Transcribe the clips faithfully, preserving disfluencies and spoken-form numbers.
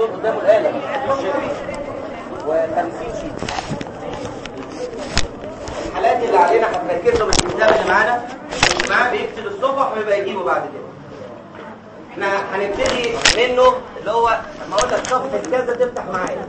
الدكتور قدامه الآلة وخمسين شيت. الحالات اللي علينا هتركز له بالكتاب اللي معانا، اللي معاه بيكتب الصفح ويبقى يجيبه بعد كده. احنا هنبتدي منه اللي هو لما اقول لك صفحه كذا تفتح معايا.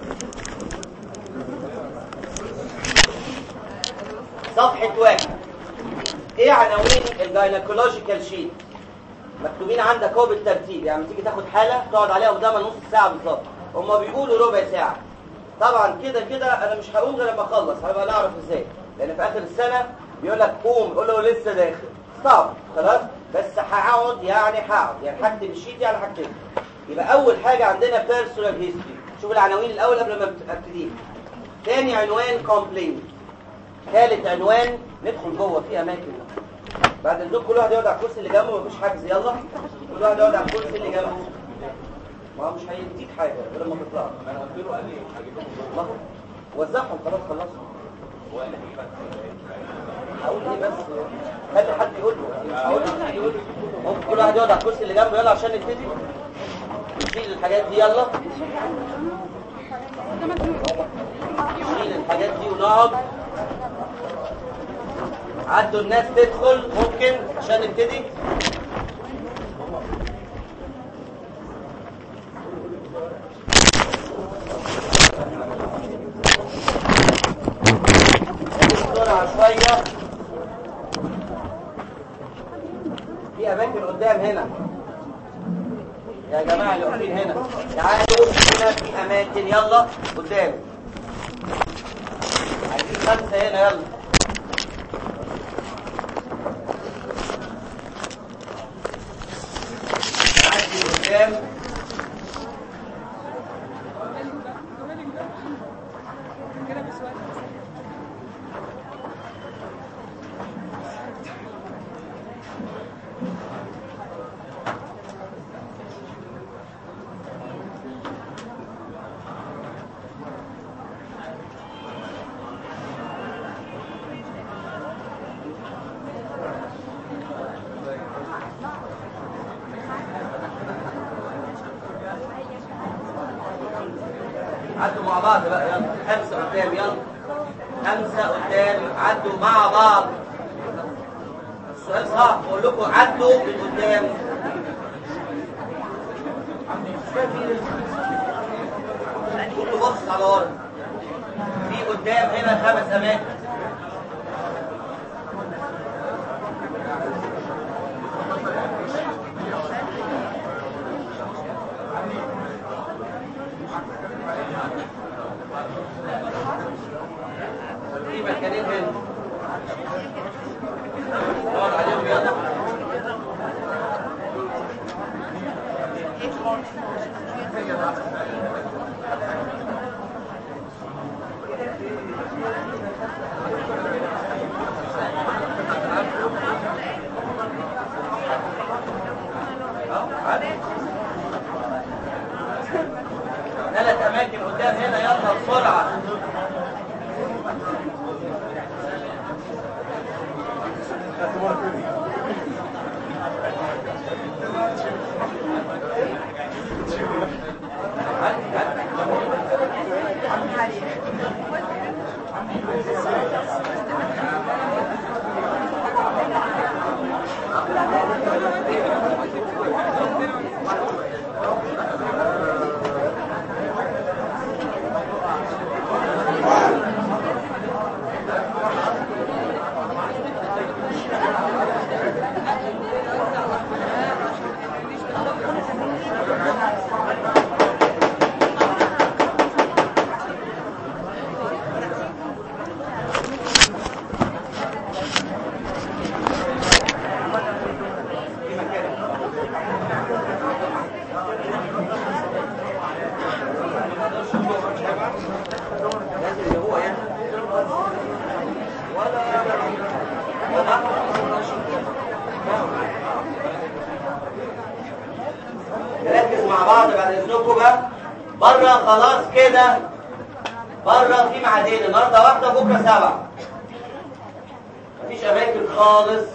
صفحه واحد. ايه عناوين الجاينيكولوجيكال شيت؟ مكتوبين عندك اهو بالترتيب، يعني تيجي تاخد حاله تقعد عليها قدامها نص ساعه بالظبط، هما بيقولوا ربع ساعه. طبعا كده كده انا مش هقوم غير لما اخلص، هبقى نعرف ازاي، لان في اخر السنه بيقول لك قوم، قول له لسه داخل صعب خلاص، بس هقعد يعني هقعد يعني هكتب الشيت يعني هكتب. يبقى اول حاجه عندنا بيرسونال هيستوري، شوف العناوين الاول قبل ما ابتدي. ثاني عنوان كومبلين. ثالث عنوان ندخل جوه في اماكن. بعد الدور كل واحد يقعد على الكرسي اللي جنبه، مفيش حجز، يلا كل واحد يقعد على الكرسي اللي جنبه. ما هو مش هيديك حاجه غير لما تطلع. انا قلت له قال لي هجيب لهم وزعهم خلاص خلصوا. هو قال لي هقول ايه بس؟ خلي حد يقول له، مش هقول له حد يقول له. ممكن كل واحد يقعد على الكرسي اللي جنبه، يلا عشان نبتدي. نشيل الحاجات دي، يلا نشيل الحاجات دي ونقعد. عدوا الناس تدخل ممكن عشان نبتدي. بسرعة شوية. في أماكن قدام هنا يا جماعة اللي واقفين هنا، تعالوا هنا في أماكن، يلا قدام. عايزين خمسة هنا، يلا قدام. عدوا مع بعض بقى، يلا خمسة قدام، يلا خمسة قدام، عدوا مع بعض. السؤال صعب، بقول لكم عدوا من قدام. كله بص على ورا. في قدام هنا خمس أماكن. في مكانين هنا نقعد عليهم، يلا ثلاث أماكن قدام هنا، يلا بسرعة. نركز مع بعض بعد اذنكم بقى. بره خلاص كده، بره في ميعادين، النهارده واحده بكره سبعه، مفيش اماكن خالص.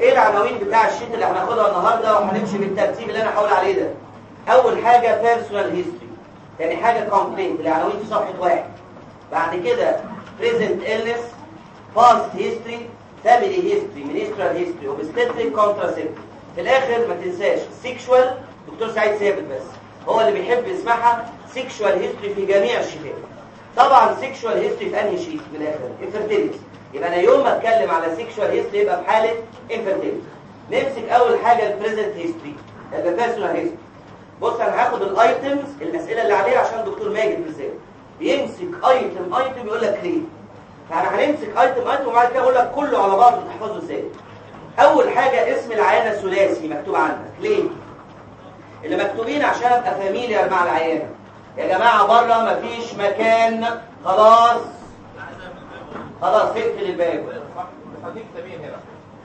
ايه العناوين بتاع الشيت اللي هناخدها النهارده وهنمشي بالترتيب اللي انا هقول عليه ده؟ اول حاجه بيرسونال هيستوري، تاني حاجه كومبلينت العناوين في صفحه واحد، بعد كده بريزنت إلنس، باست هيستوري، فاميلي هيستوري، منسترال هيستوري، اوبستريك، كونتراسيبتيف. في الاخر ما تنساش سيكشوال، دكتور سعيد ثابت بس هو اللي بيحب يسمعها، سيكشوال هيستوري في جميع الشيتات. طبعا سيكشوال هيستوري في انهي شيت في الاخر؟ انفيرتيليتي. يبقى انا يوم ما اتكلم على سيكشوال هيستوري يبقى في حاله انفيرتيليتي. نمسك اول حاجه البريزنت هيستوري، البيرسونال هيستوري. بص انا هاخد الايتمز الاسئله اللي عليها عشان الدكتور ماجد بالذات بيمسك ايتم ايتم يقول لك ليه. فاحنا هنمسك ايتم ايتم وبعد كده اقول لك كله على بعضه تحفظه ازاي. اول حاجه اسم العيانه ثلاثي مكتوب عندك، ليه؟ اللي مكتوبين عشان ابقى فاميليار مع العيانه. يا جماعه بره مفيش مكان، خلاص خلاص اقفل الباب. هديك سمين هنا.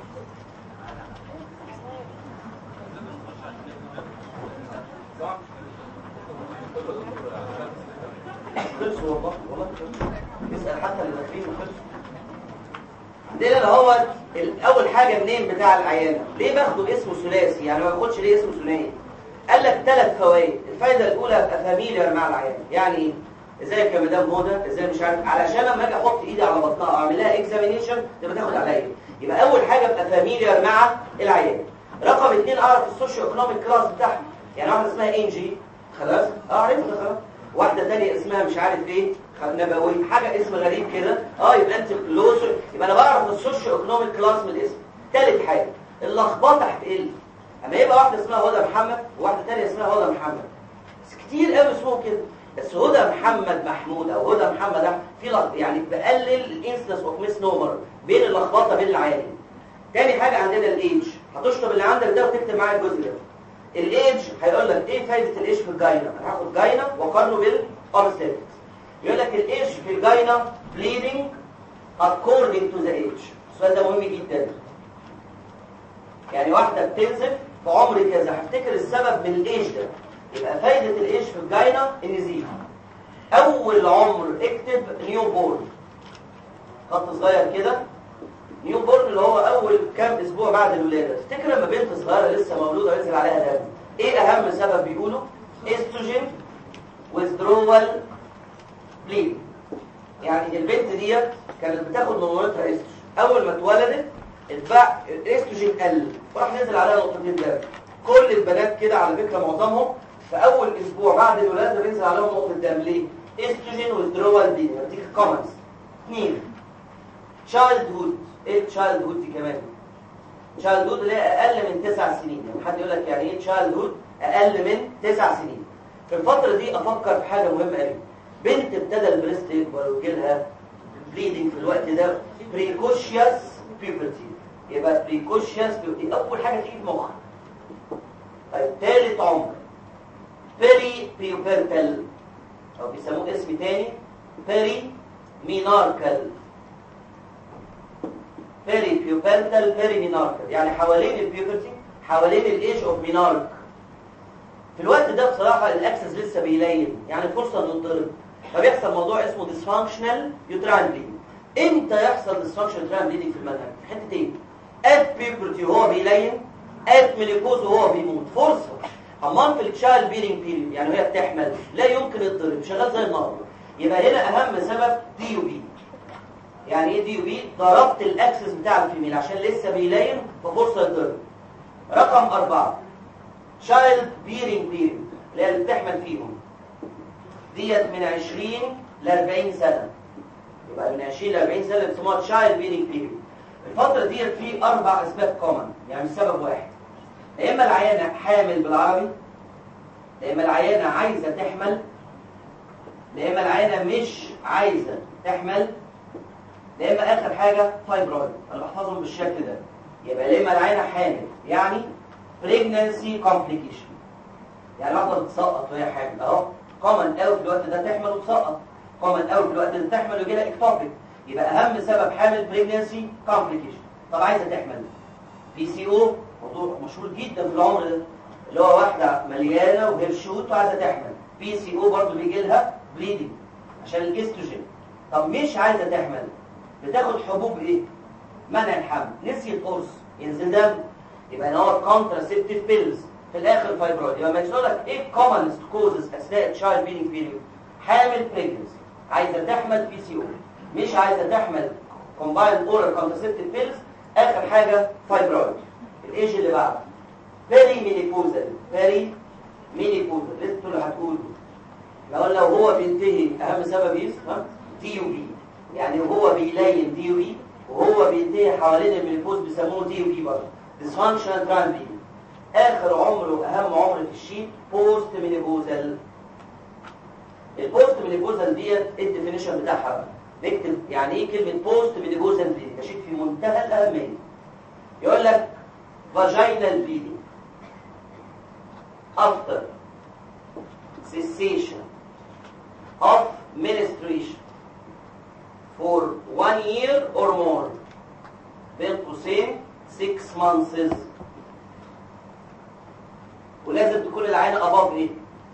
خلصوا والله والله اسال حتى اللي داخلين وخلصوا. عندنا اللي هو اول حاجه النيم بتاع العيانه، ليه باخده اسمه ثلاثي؟ يعني ما باخدش ليه اسمه ثنائي؟ قال لك ثلاث فوائد. الفايده الاولى ابقى فاميليار مع العيانه، يعني ايه؟ ازيك يا مدام هدى، ازاي مش عارف، علشان لما اجي احط ايدي على بطنها اعمل لها اكزامينيشن تبقى تاخد عليا. يبقى اول حاجه ابقى فاميليار مع العيانه. رقم اثنين اعرف السوشيو ايكونوميك كلاس بتاعها، يعني واحده اسمها انجي خلاص اه عرفت خلاص، واحده ثانيه اسمها مش عارف ايه نبوي حاجه اسم غريب كده اه يبقى انت كلوزر، يبقى انا بعرف السوشيو ايكونوميك كلاس من الاسم. ثالث حاجه اللخبطه هتقل اما يبقى واحده اسمها هدى محمد وواحده ثانيه اسمها هدى محمد، بس كتير قوي اسمهم كده، بس هدى محمد محمود او هدى محمد احمد في لخبطه، يعني بقلل الانسلس اوف ميس نومر بين اللخبطه بين العيانين. تاني حاجه عندنا الايدج، هتشطب اللي عندك ده وتكتب معايا الجزء ده. الايدج هيقول لك ايه فايده الايدج في الجاينا؟ انا هاخد جاينا واقارنه بالاوبستريك. يقول لك الايدج في الجاينا bleeding according to the age. السؤال ده مهم جدا. يعني واحده بتنزف في عمر كذا هفتكر السبب من الايدج ده، يبقى فايده الايدج في الجاينا النزيف. اول عمر اكتب نيو بورن، خط صغير كده، نيو بورن اللي هو اول كام اسبوع بعد الولاده. تفتكر لما بنت صغيره لسه مولوده وينزل عليها دم ايه اهم سبب بيقولوا؟ استروجين withdrawal bleed. يعني البنت ديت كانت بتاخد من مامتها استروجين، اول ما اتولدت اتباع الاستروجين قل وراح نزل عليها نقطتين دم. كل البنات كده على فكره معظمهم في اول اسبوع بعد الولاده بينزل عليهم نقطه دم. ليه؟ استروجين withdrawal bleed. بديك الكومنتس. اثنين تشايلد هود. ايه تشايلد هود دي كمان؟ تشايلد هود اللي هي اقل من تسع سنين، يعني حد يقول لك يعني ايه تشايلد هود؟ اقل من تسع سنين. في الفتره دي افكر في حاجه مهمه قوي، بنت ابتدى البريست يكبر ويجي لها بليدنج في الوقت ده، بريكوشيوس بيوبرتي. يبقى بريكوشيوس بيوبرتي اول حاجه تيجي في مخك. طيب ثالث عمر بيري بيوبرتال او بيسموه اسم تاني بيري ميناركال. بيري بيوبرتال بيري ميناركال، يعني حوالين البيوبرتي، حوالين الايج اوف مينارك. في الوقت ده بصراحه الاكسس لسه بيلين، يعني فرصه انه يتضرب، فبيحصل موضوع اسمه ديسفانكشنال يوتراين بليدنج. امتى يحصل ديسفانكشنال يوتراين بليدنج في المنهج؟ في حتتين، ات بيوبرتي وهو بيلين، ات ميليكوز وهو بيموت. فرصه. اما في التشايلد بيرنج بيريود يعني وهي بتحمل لا يمكن يتضرب، شغال زي النار. يبقى هنا اهم سبب دي يو بي. يعني ايه دي يو بي؟ ضربت الاكسس بتاع الفيميل عشان لسه بيلين ففرصه يتضرب. رقم أربعة تشايلد بيرنج بيريود اللي هي اللي بتحمل فيهم ديت من عشرين ل أربعين سنه، يبقى من عشرين ل أربعين سنه بيسموها تشايلد بيرنج بيريود. الفتره ديت في اربع اسباب كومن، يعني مش سبب واحد. يا اما العيانه حامل بالعربي، يا اما العيانه عايزه تحمل، يا اما العيانه مش عايزه تحمل، يا اما اخر حاجه فايبرويد. انا بحفظهم بالشكل ده. يبقى يا اما العيانه حامل يعني pregnancy complication، يعني واحده بتسقط وهي حامل اهو، كومن قوي في الوقت ده تحمل وتسقط، كومن قوي في الوقت ده تحمل ويجي لها اكتوبيك. يبقى اهم سبب حامل pregnancy complication. طب عايزه تحمل بي سي او، موضوع مشهور جدا في العمر ده، اللي هو واحده مليانه وهرشوت وعايزه تحمل، بي سي او برضه بيجي لها بليدنج عشان الاستروجين. طب مش عايزه تحمل، بتاخد حبوب ايه؟ منع الحمل. نسي القرص ينزل دم. يبقى هنا هو كونتراسيبتيف بيلز، في الاخر فايبرويد. يبقى ما يقول لك ايه كومنست كوزز اثناء الشايلد بيدنج بيريود؟ حامل بريجنسي عايزه تحمل بي سي او، مش عايزه تحمل كومبايند اورال كونتراسيبتيف بيلز، اخر حاجه فايبرويد. الايج اللي بعده بيري مينيبوزال. بيري مينيبوزال لسه اللي هتقوله. لو لو هو بينتهي اهم سبب ايه؟ ها دي يو بي، يعني وهو بيلين دي يو بي وهو بينتهي حوالين المينيبوز بيسموه دي يو بي برضه ديسفانكشنال تراين بي. اخر عمره اهم عمر في الشيت بوست مينيبوزال. البوست مينيبوزال ديت الديفينيشن بتاعها بقى نكتب يعني ايه كلمه بوست مينيبوزال دي، ده شيء في منتهى الاهميه. يقول لك vaginal bleeding after cessation of menstruation for one year or more بين قوسين six months، ولازم تكون العينة above ايه؟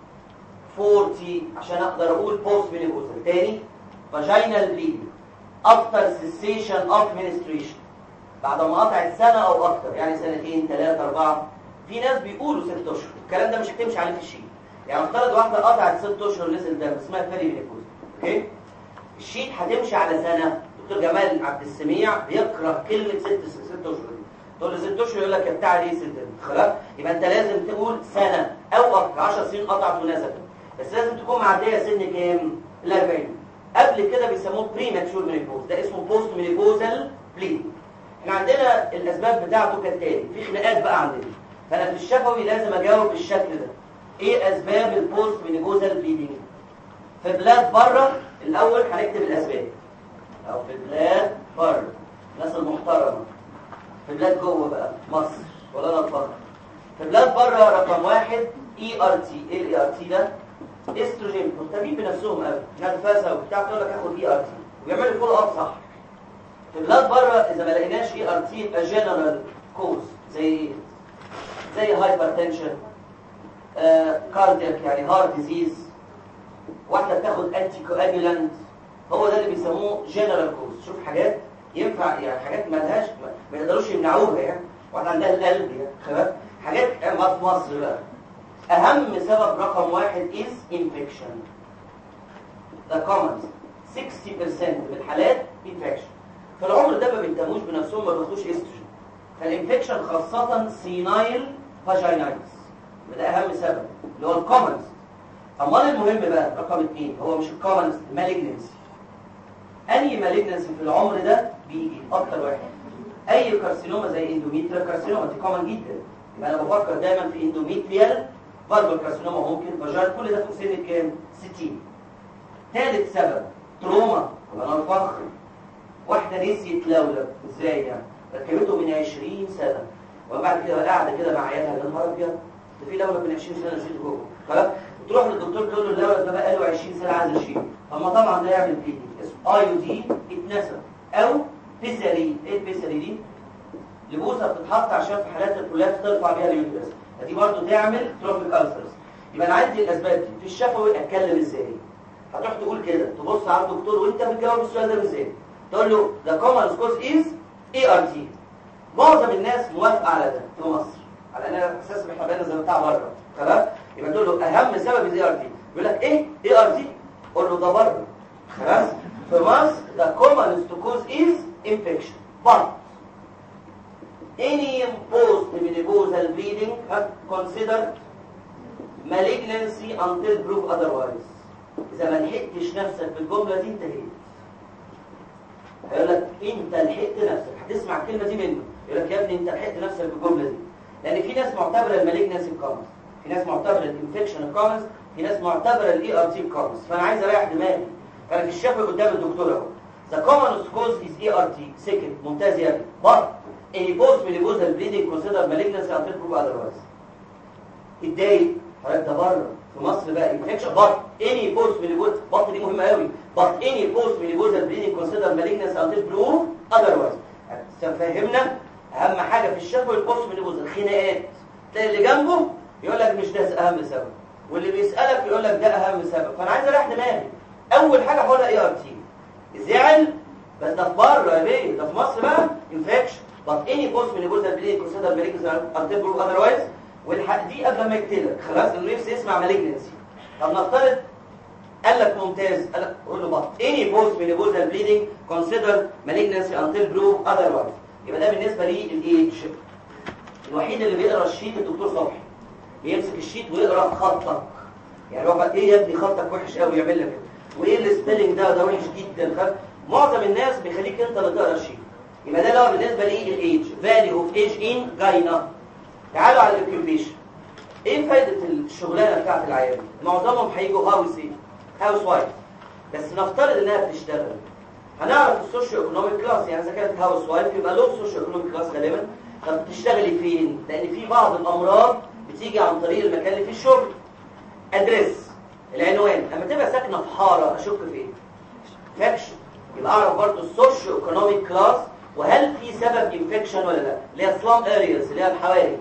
forty عشان اقدر اقول post menopausal. تاني vaginal bleeding after cessation of menstruation، بعد ما قطعت سنة او اكتر، يعني سنتين ثلاثة اربعة. في ناس بيقولوا ست اشهر، الكلام ده مش هتمشي عليه في الشيت. يعني افترض واحدة قطعت ست اشهر نزل دم اسمها بيري مينوبوزال، اوكي؟ الشيت هتمشي على سنة. دكتور جمال عبد السميع بيكره كلمة ست ست اشهر دي. تقول له ست اشهر يقول لك يا بتاع ليه ست خلاص؟ يبقى انت لازم تقول سنة او اكتر. عشر سنين قطعت ونزلت، بس لازم تكون معدية سن كام؟ ال أربعين. قبل كده بيسموه بري ماتشور مينوبوز، ده اسمه بوست مينوبوزال بليد. احنا عندنا الاسباب بتاعته كالتالي، في خناقات بقى عندنا، فانا في الشفوي لازم اجاوب بالشكل ده. ايه اسباب البوست مينوبوزال بليدنج؟ في بلاد بره الاول هنكتب الاسباب، او في بلاد بره الناس المحترمه. في بلاد جوه بقى مصر ولا انا اتفضل. في بلاد بره رقم واحد اي ار تي. ايه الاي ار تي ده؟ استروجين. مهتمين بنفسهم قوي، نرفزه وبتاع، تقول لك اخد اي ار تي ويعملوا فول اب صح. في بلاد بره اذا ما لقيناش اي ار تي يبقى جنرال كوز، زي زي هايبرتنشن، آه كاردياك يعني هارت ديزيز، واحده بتاخد انتي كواجولانت، هو ده اللي بيسموه جنرال كوز. شوف حاجات ينفع يعني، حاجات ما لهاش ما يقدروش يمنعوها يعني، واحده عندها القلب يعني خلاص. حاجات ما في مصر بقى اهم سبب رقم واحد is infection. ده common ستين بالمية من الحالات infection. في العمر ده ما بيهتموش بنفسهم، ما بياخدوش استروجين، فالانفكشن خاصه سينايل فاجينايتس، ده اهم سبب اللي هو الكومنز. امال المهم بقى رقم اثنين هو مش الكومنز، مالجنسي. اي مالجنسي في العمر ده بيجي اكتر واحد اي كارسينوما زي اندوميتريال كارسينوما، دي كومن جدا. يبقى انا بفكر دايما في اندوميتريال فالفال كارسينوما، ممكن فاجينال، كل ده فوق سن كام؟ ستين. ثالث سبب تروما، انا الفخر. واحده نسيت لولب، ازاي يعني؟ ركبته من عشرين سنه وبعد كده قاعده كده مع عيالها، يا نهار ابيض ده في لولب من عشرين سنه نسيته جوه خلاص. تروح للدكتور تقول له اللولب ده بقى له عشرين سنه عايز اشيله. اما طبعا ده يعمل بليدنج اسمه اي يو دي اتنسى، او بيساري. ايه البيساري دي؟ لبوسه بتتحط عشان في حالات الكولابس ترفع بيها اليوترس، دي برضه تعمل تروفيك ألسرز. يبقى انا عندي الاسباب دي. في الشفوي اتكلم ازاي؟ هتروح تقول كده، تبص على الدكتور وانت بتجاوب السؤال ده ازاي؟ تقول له the common cause is اي ار تي. معظم الناس موافقه على ده في مصر، على ان اساس احنا بقينا زي بتاع بره خلاص. يبقى تقول له اهم سبب الاي ار تي، يقول لك ايه اي ار تي؟ قول له ده بره خلاص. في مصر the common cause is infection. but any post-menopausal bleeding has considered malignancy until proved otherwise. إذا ما لحقتش نفسك بالجملة دي انتهيت. هيقول لك انت لحقت نفسك، هتسمع الكلمة دي منه، يقول لك يا ابني انت لحقت نفسك بالجملة دي. لأن في ناس معتبرة المالجنسي كومنز، في ناس معتبرة الانفكشن كومنز، في ناس معتبرة الاي ار تي كومنز. فأنا عايز أريح دماغي، فأنا في الشفوي قدام الدكتور أهو. The common cause is اي ار تي. سكت ممتاز يا ابني. but any post-menopausal bleeding considered malignancy until proved otherwise. اتضايق حضرتك، ده بره. في مصر بقى infection but any post-menopausal، بط دي مهمة قوي، but any post-menopausal bleeding considered malignancy until proved otherwise. فهمنا أهم حاجة في الشفوي البوست-menopausal. خناقات تلاقي اللي جنبه يقول لك مش ده أهم سبب، واللي بيسألك يقول لك ده أهم سبب. فأنا عايز أريح دماغي. أول حاجة هقولها اي ار تي. زعل بس ده في بره يا بيه، ده في مصر بقى انفكشن. but any post-menopausal bleeding considered malignancy until proved otherwise. والحق دي قبل ما يقتلك خلاص لانه نفسي يسمع malignancy. طب نفترض قال لك ممتاز، قال لك قول له بقى any post-menopausal bleeding considered malignancy until proved otherwise. يبقى ده بالنسبه لي الايدج. الوحيد اللي بيقرا الشيت الدكتور صبحي، بيمسك الشيت ويقرا خطك، يعني هو ايه يا ابني خطك وحش قوي يعمل لك كده، وايه السبيلنج ده ده وحش جدا. معظم الناس بيخليك انت اللي تقرا الشيت. يبقى ده اللي هو بالنسبه لي الايدج، فاليو اوف ايج ان جاينا. تعالوا على الاوكيوبيشن. ايه فايده الشغلانه بتاعت العيال؟ معظمهم هيجوا هاوس ايه؟ هاوس وايف. بس نفترض انها بتشتغل. هنعرف السوشيو ايكونوميك كلاس، يعني اذا كانت هاوس وايف يبقى له سوشيو ايكونوميك كلاس غالبا. طب بتشتغلي فين؟ لان في بعض الامراض بتيجي عن طريق المكان اللي فيه الشغل. ادريس، العنوان. اما تبقى ساكنه في حاره اشك في ايه؟ فاكشن. يبقى اعرف برضه السوشيو ايكونوميك كلاس، وهل في سبب انفكشن ولا لا؟ اللي هي سلام ارياز، اللي هي الحواري.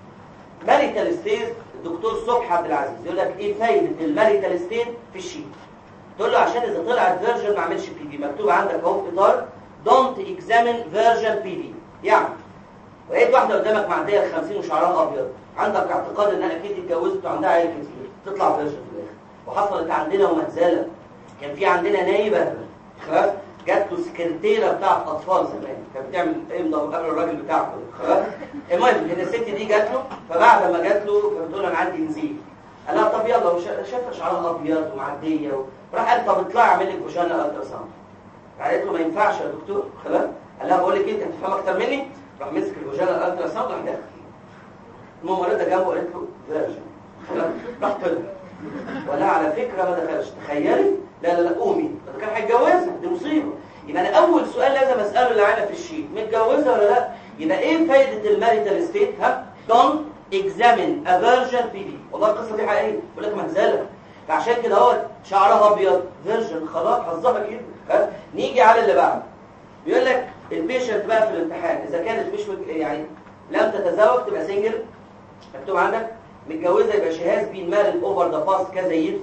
ماريتال ستيت، الدكتور صبحي عبد العزيز يقول لك ايه فايده الماريتال ستيت في الشيت؟ تقول له عشان اذا طلعت فيرجن ما اعملش بي في. مكتوب عندك اهو في اطار دونت اكزامين فيرجن بي في. يعني لقيت واحده قدامك معديه ال خمسين وشعرها ابيض، عندك اعتقاد انها اكيد اتجوزت وعندها عيال كتير، تطلع فيرجن في الاخر. وحصلت عندنا ومهزله. كان في عندنا نايبه خلاص جات له سكرتيره بتاعت اطفال زمان، كانت بتعمل امضى قبل الراجل بتاعها خلاص. المهم ان الست دي جات له، فبعد ما جات له فبتقول له انا عندي نزيف. قال لها طب يلا، وشافها شعرها ابيض ومعديه و... راح قال طب اطلعي اعمل لك فاجينا الترا ساوند. قالت له ما ينفعش يا دكتور خلاص. قال لها بقول لك انت هتفهم اكتر مني. راح مسك الفاجينا الترا ساوند راح داخل. الممرضه جنبه قالت له فيرجن خلاص. راح طلع ولا على فكره ما دخلش. تخيلي، لا لا لا قومي، ده كان هيتجوزها، دي مصيبه. يبقى انا اول سؤال لازم اساله اللي عندنا في الشيت، متجوزه ولا لا؟ يبقى ايه فايده الماريتال ستيت؟ ها دونت اكزامين افيرجن بي في. والله القصه دي حقيقيه، بقول لك مهزله. فعشان كده هو شعرها ابيض فيرجن خلاص حظها كده. نيجي على اللي بعده. بيقول لك البيشنت بقى في الامتحان اذا كانت مش مج... يعني لم تتزوج تبقى سنجل، مكتوب عندك. متجوزه يبقى شي هاز بين مارد اوفر ذا باست كذا ييرز.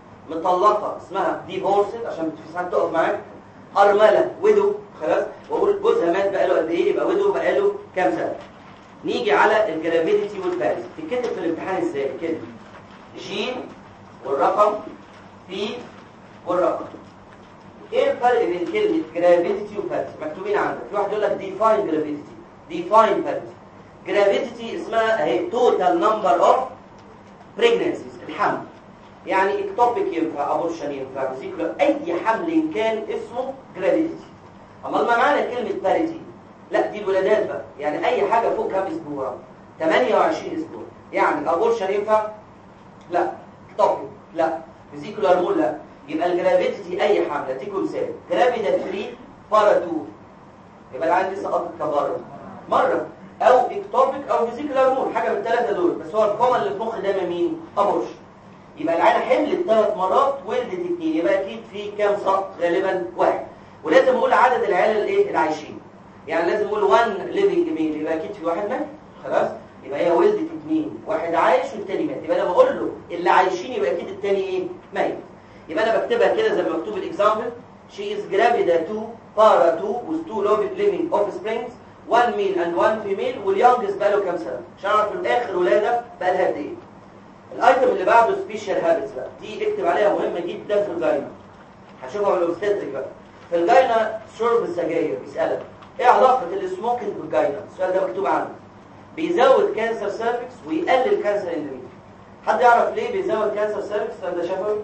مطلقه اسمها ديفورسد عشان في ساعات تقف معاك. ارمله ويدو خلاص، واقول جوزها مات بقاله قد ايه، يبقى ويدو بقاله كام سنه. نيجي على الجرافيتي والبارز. تتكتب في الامتحان ازاي كده؟ جين والرقم في والرقم. ايه الفرق بين كلمه جرافيتي وبارز؟ مكتوبين عندك. في واحد يقول لك ديفاين جرافيتي، ديفاين بارز. جرافيتي اسمها اهي توتال نمبر اوف بريجننسيز، الحمل. يعني اكتوبيك ينفع، ابورشن ينفع، فيزيكولار، اي حمل إن كان اسمه جرافيتي. امال ما معنى كلمه باريتي؟ لا دي الولادات بقى، يعني اي حاجه فوق كام اسبوع؟ ثمانية وعشرين اسبوع. يعني ابورشن ينفع؟ لا. اكتوبيك لا. فيزيكولار مول لا. يبقى الجرافيتي اي حمل. اديكم مثال، جرافيدا ثلاثة بارا اتنين، يبقى العيال دي سقطت كبره مره، او اكتوبيك او فيزيكولار مول، حاجه من الثلاثه دول. بس هو الكومن اللي في مخ دايما مين؟ ابورشن. يبقى العيله حملت ثلاث مرات ولدت اثنين، يبقى اكيد في كام سقط؟ غالبا واحد. ولازم اقول عدد العيال الايه العايشين، يعني لازم اقول واحد ليفنج ميل، يبقى اكيد في واحد مات خلاص. يبقى هي ولدت اثنين، واحد عايش والثاني مات. يبقى لما اقول له اللي عايشين يبقى اكيد الثاني ايه؟ ميت. يبقى انا بكتبها كده زي ما مكتوب الاكزامبل. she is gravida two para two with two living offsprings one male and one female، واليونجست بقى له كام سنه عشان اعرف في الاخر ولاده بقى لها قد ايه. الايتم اللي بعده سبيشال هابتس بقى، دي اكتب عليها مهمه جدا في الجاينا. هشوفها بالاوبستاتريك بقى. في الجاينا شرب السجاير بيسالك ايه علاقه السموكينج بالجاينا؟ السؤال ده مكتوب عنه. بيزود كانسر سيرفكس ويقلل كانسر اندوميتريوم. حد يعرف ليه بيزود كانسر سيرفكس؟ السؤال ده شافه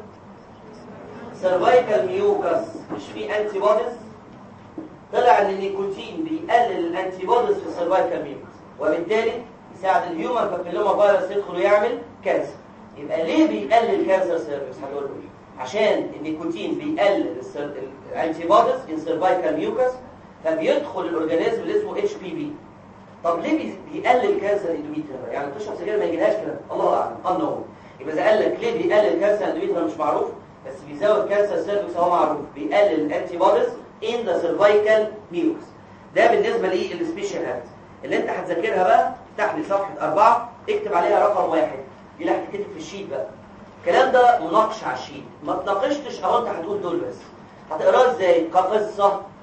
سيرفايكال ميوكس، مش في انتي بوديز؟ طلع ان النيكوتين بيقلل الانتي بوديز في السيرفايكال ميوكس، وبالتالي يساعد الهيومن بابيلوما فيروس يدخل ويعمل كانسر. يبقى ليه بيقلل كانسر سيرفكس؟ هتقول له عشان النيكوتين بيقلل الانتي بوديز ان سيرفايكال ميوكس، فبيدخل الاورجانيزم اللي اسمه اتش بي في. طب ليه بيقلل كانسر اندوميتريوم؟ يعني تشرب سجاير ما يجيلهاش كده، الله اعلم، unknown. يبقى اذا قال لك ليه بيقلل كانسر اندوميتريوم مش معروف، بس بيزود كانسر سيرفكس هو معروف، بيقلل الانتي بوديز ان ذا سيرفايكال ميوكس. ده بالنسبه للسبيشال هابت اللي انت هتذاكرها بقى. افتح لي صفحه أربعة، اكتب عليها رقم واحد، دي اللي هتتكتب في الشيت بقى. الكلام ده مناقشه على الشيت، ما تناقشتش او انت هتقول دول بس. هتقراه ازاي؟ كقصه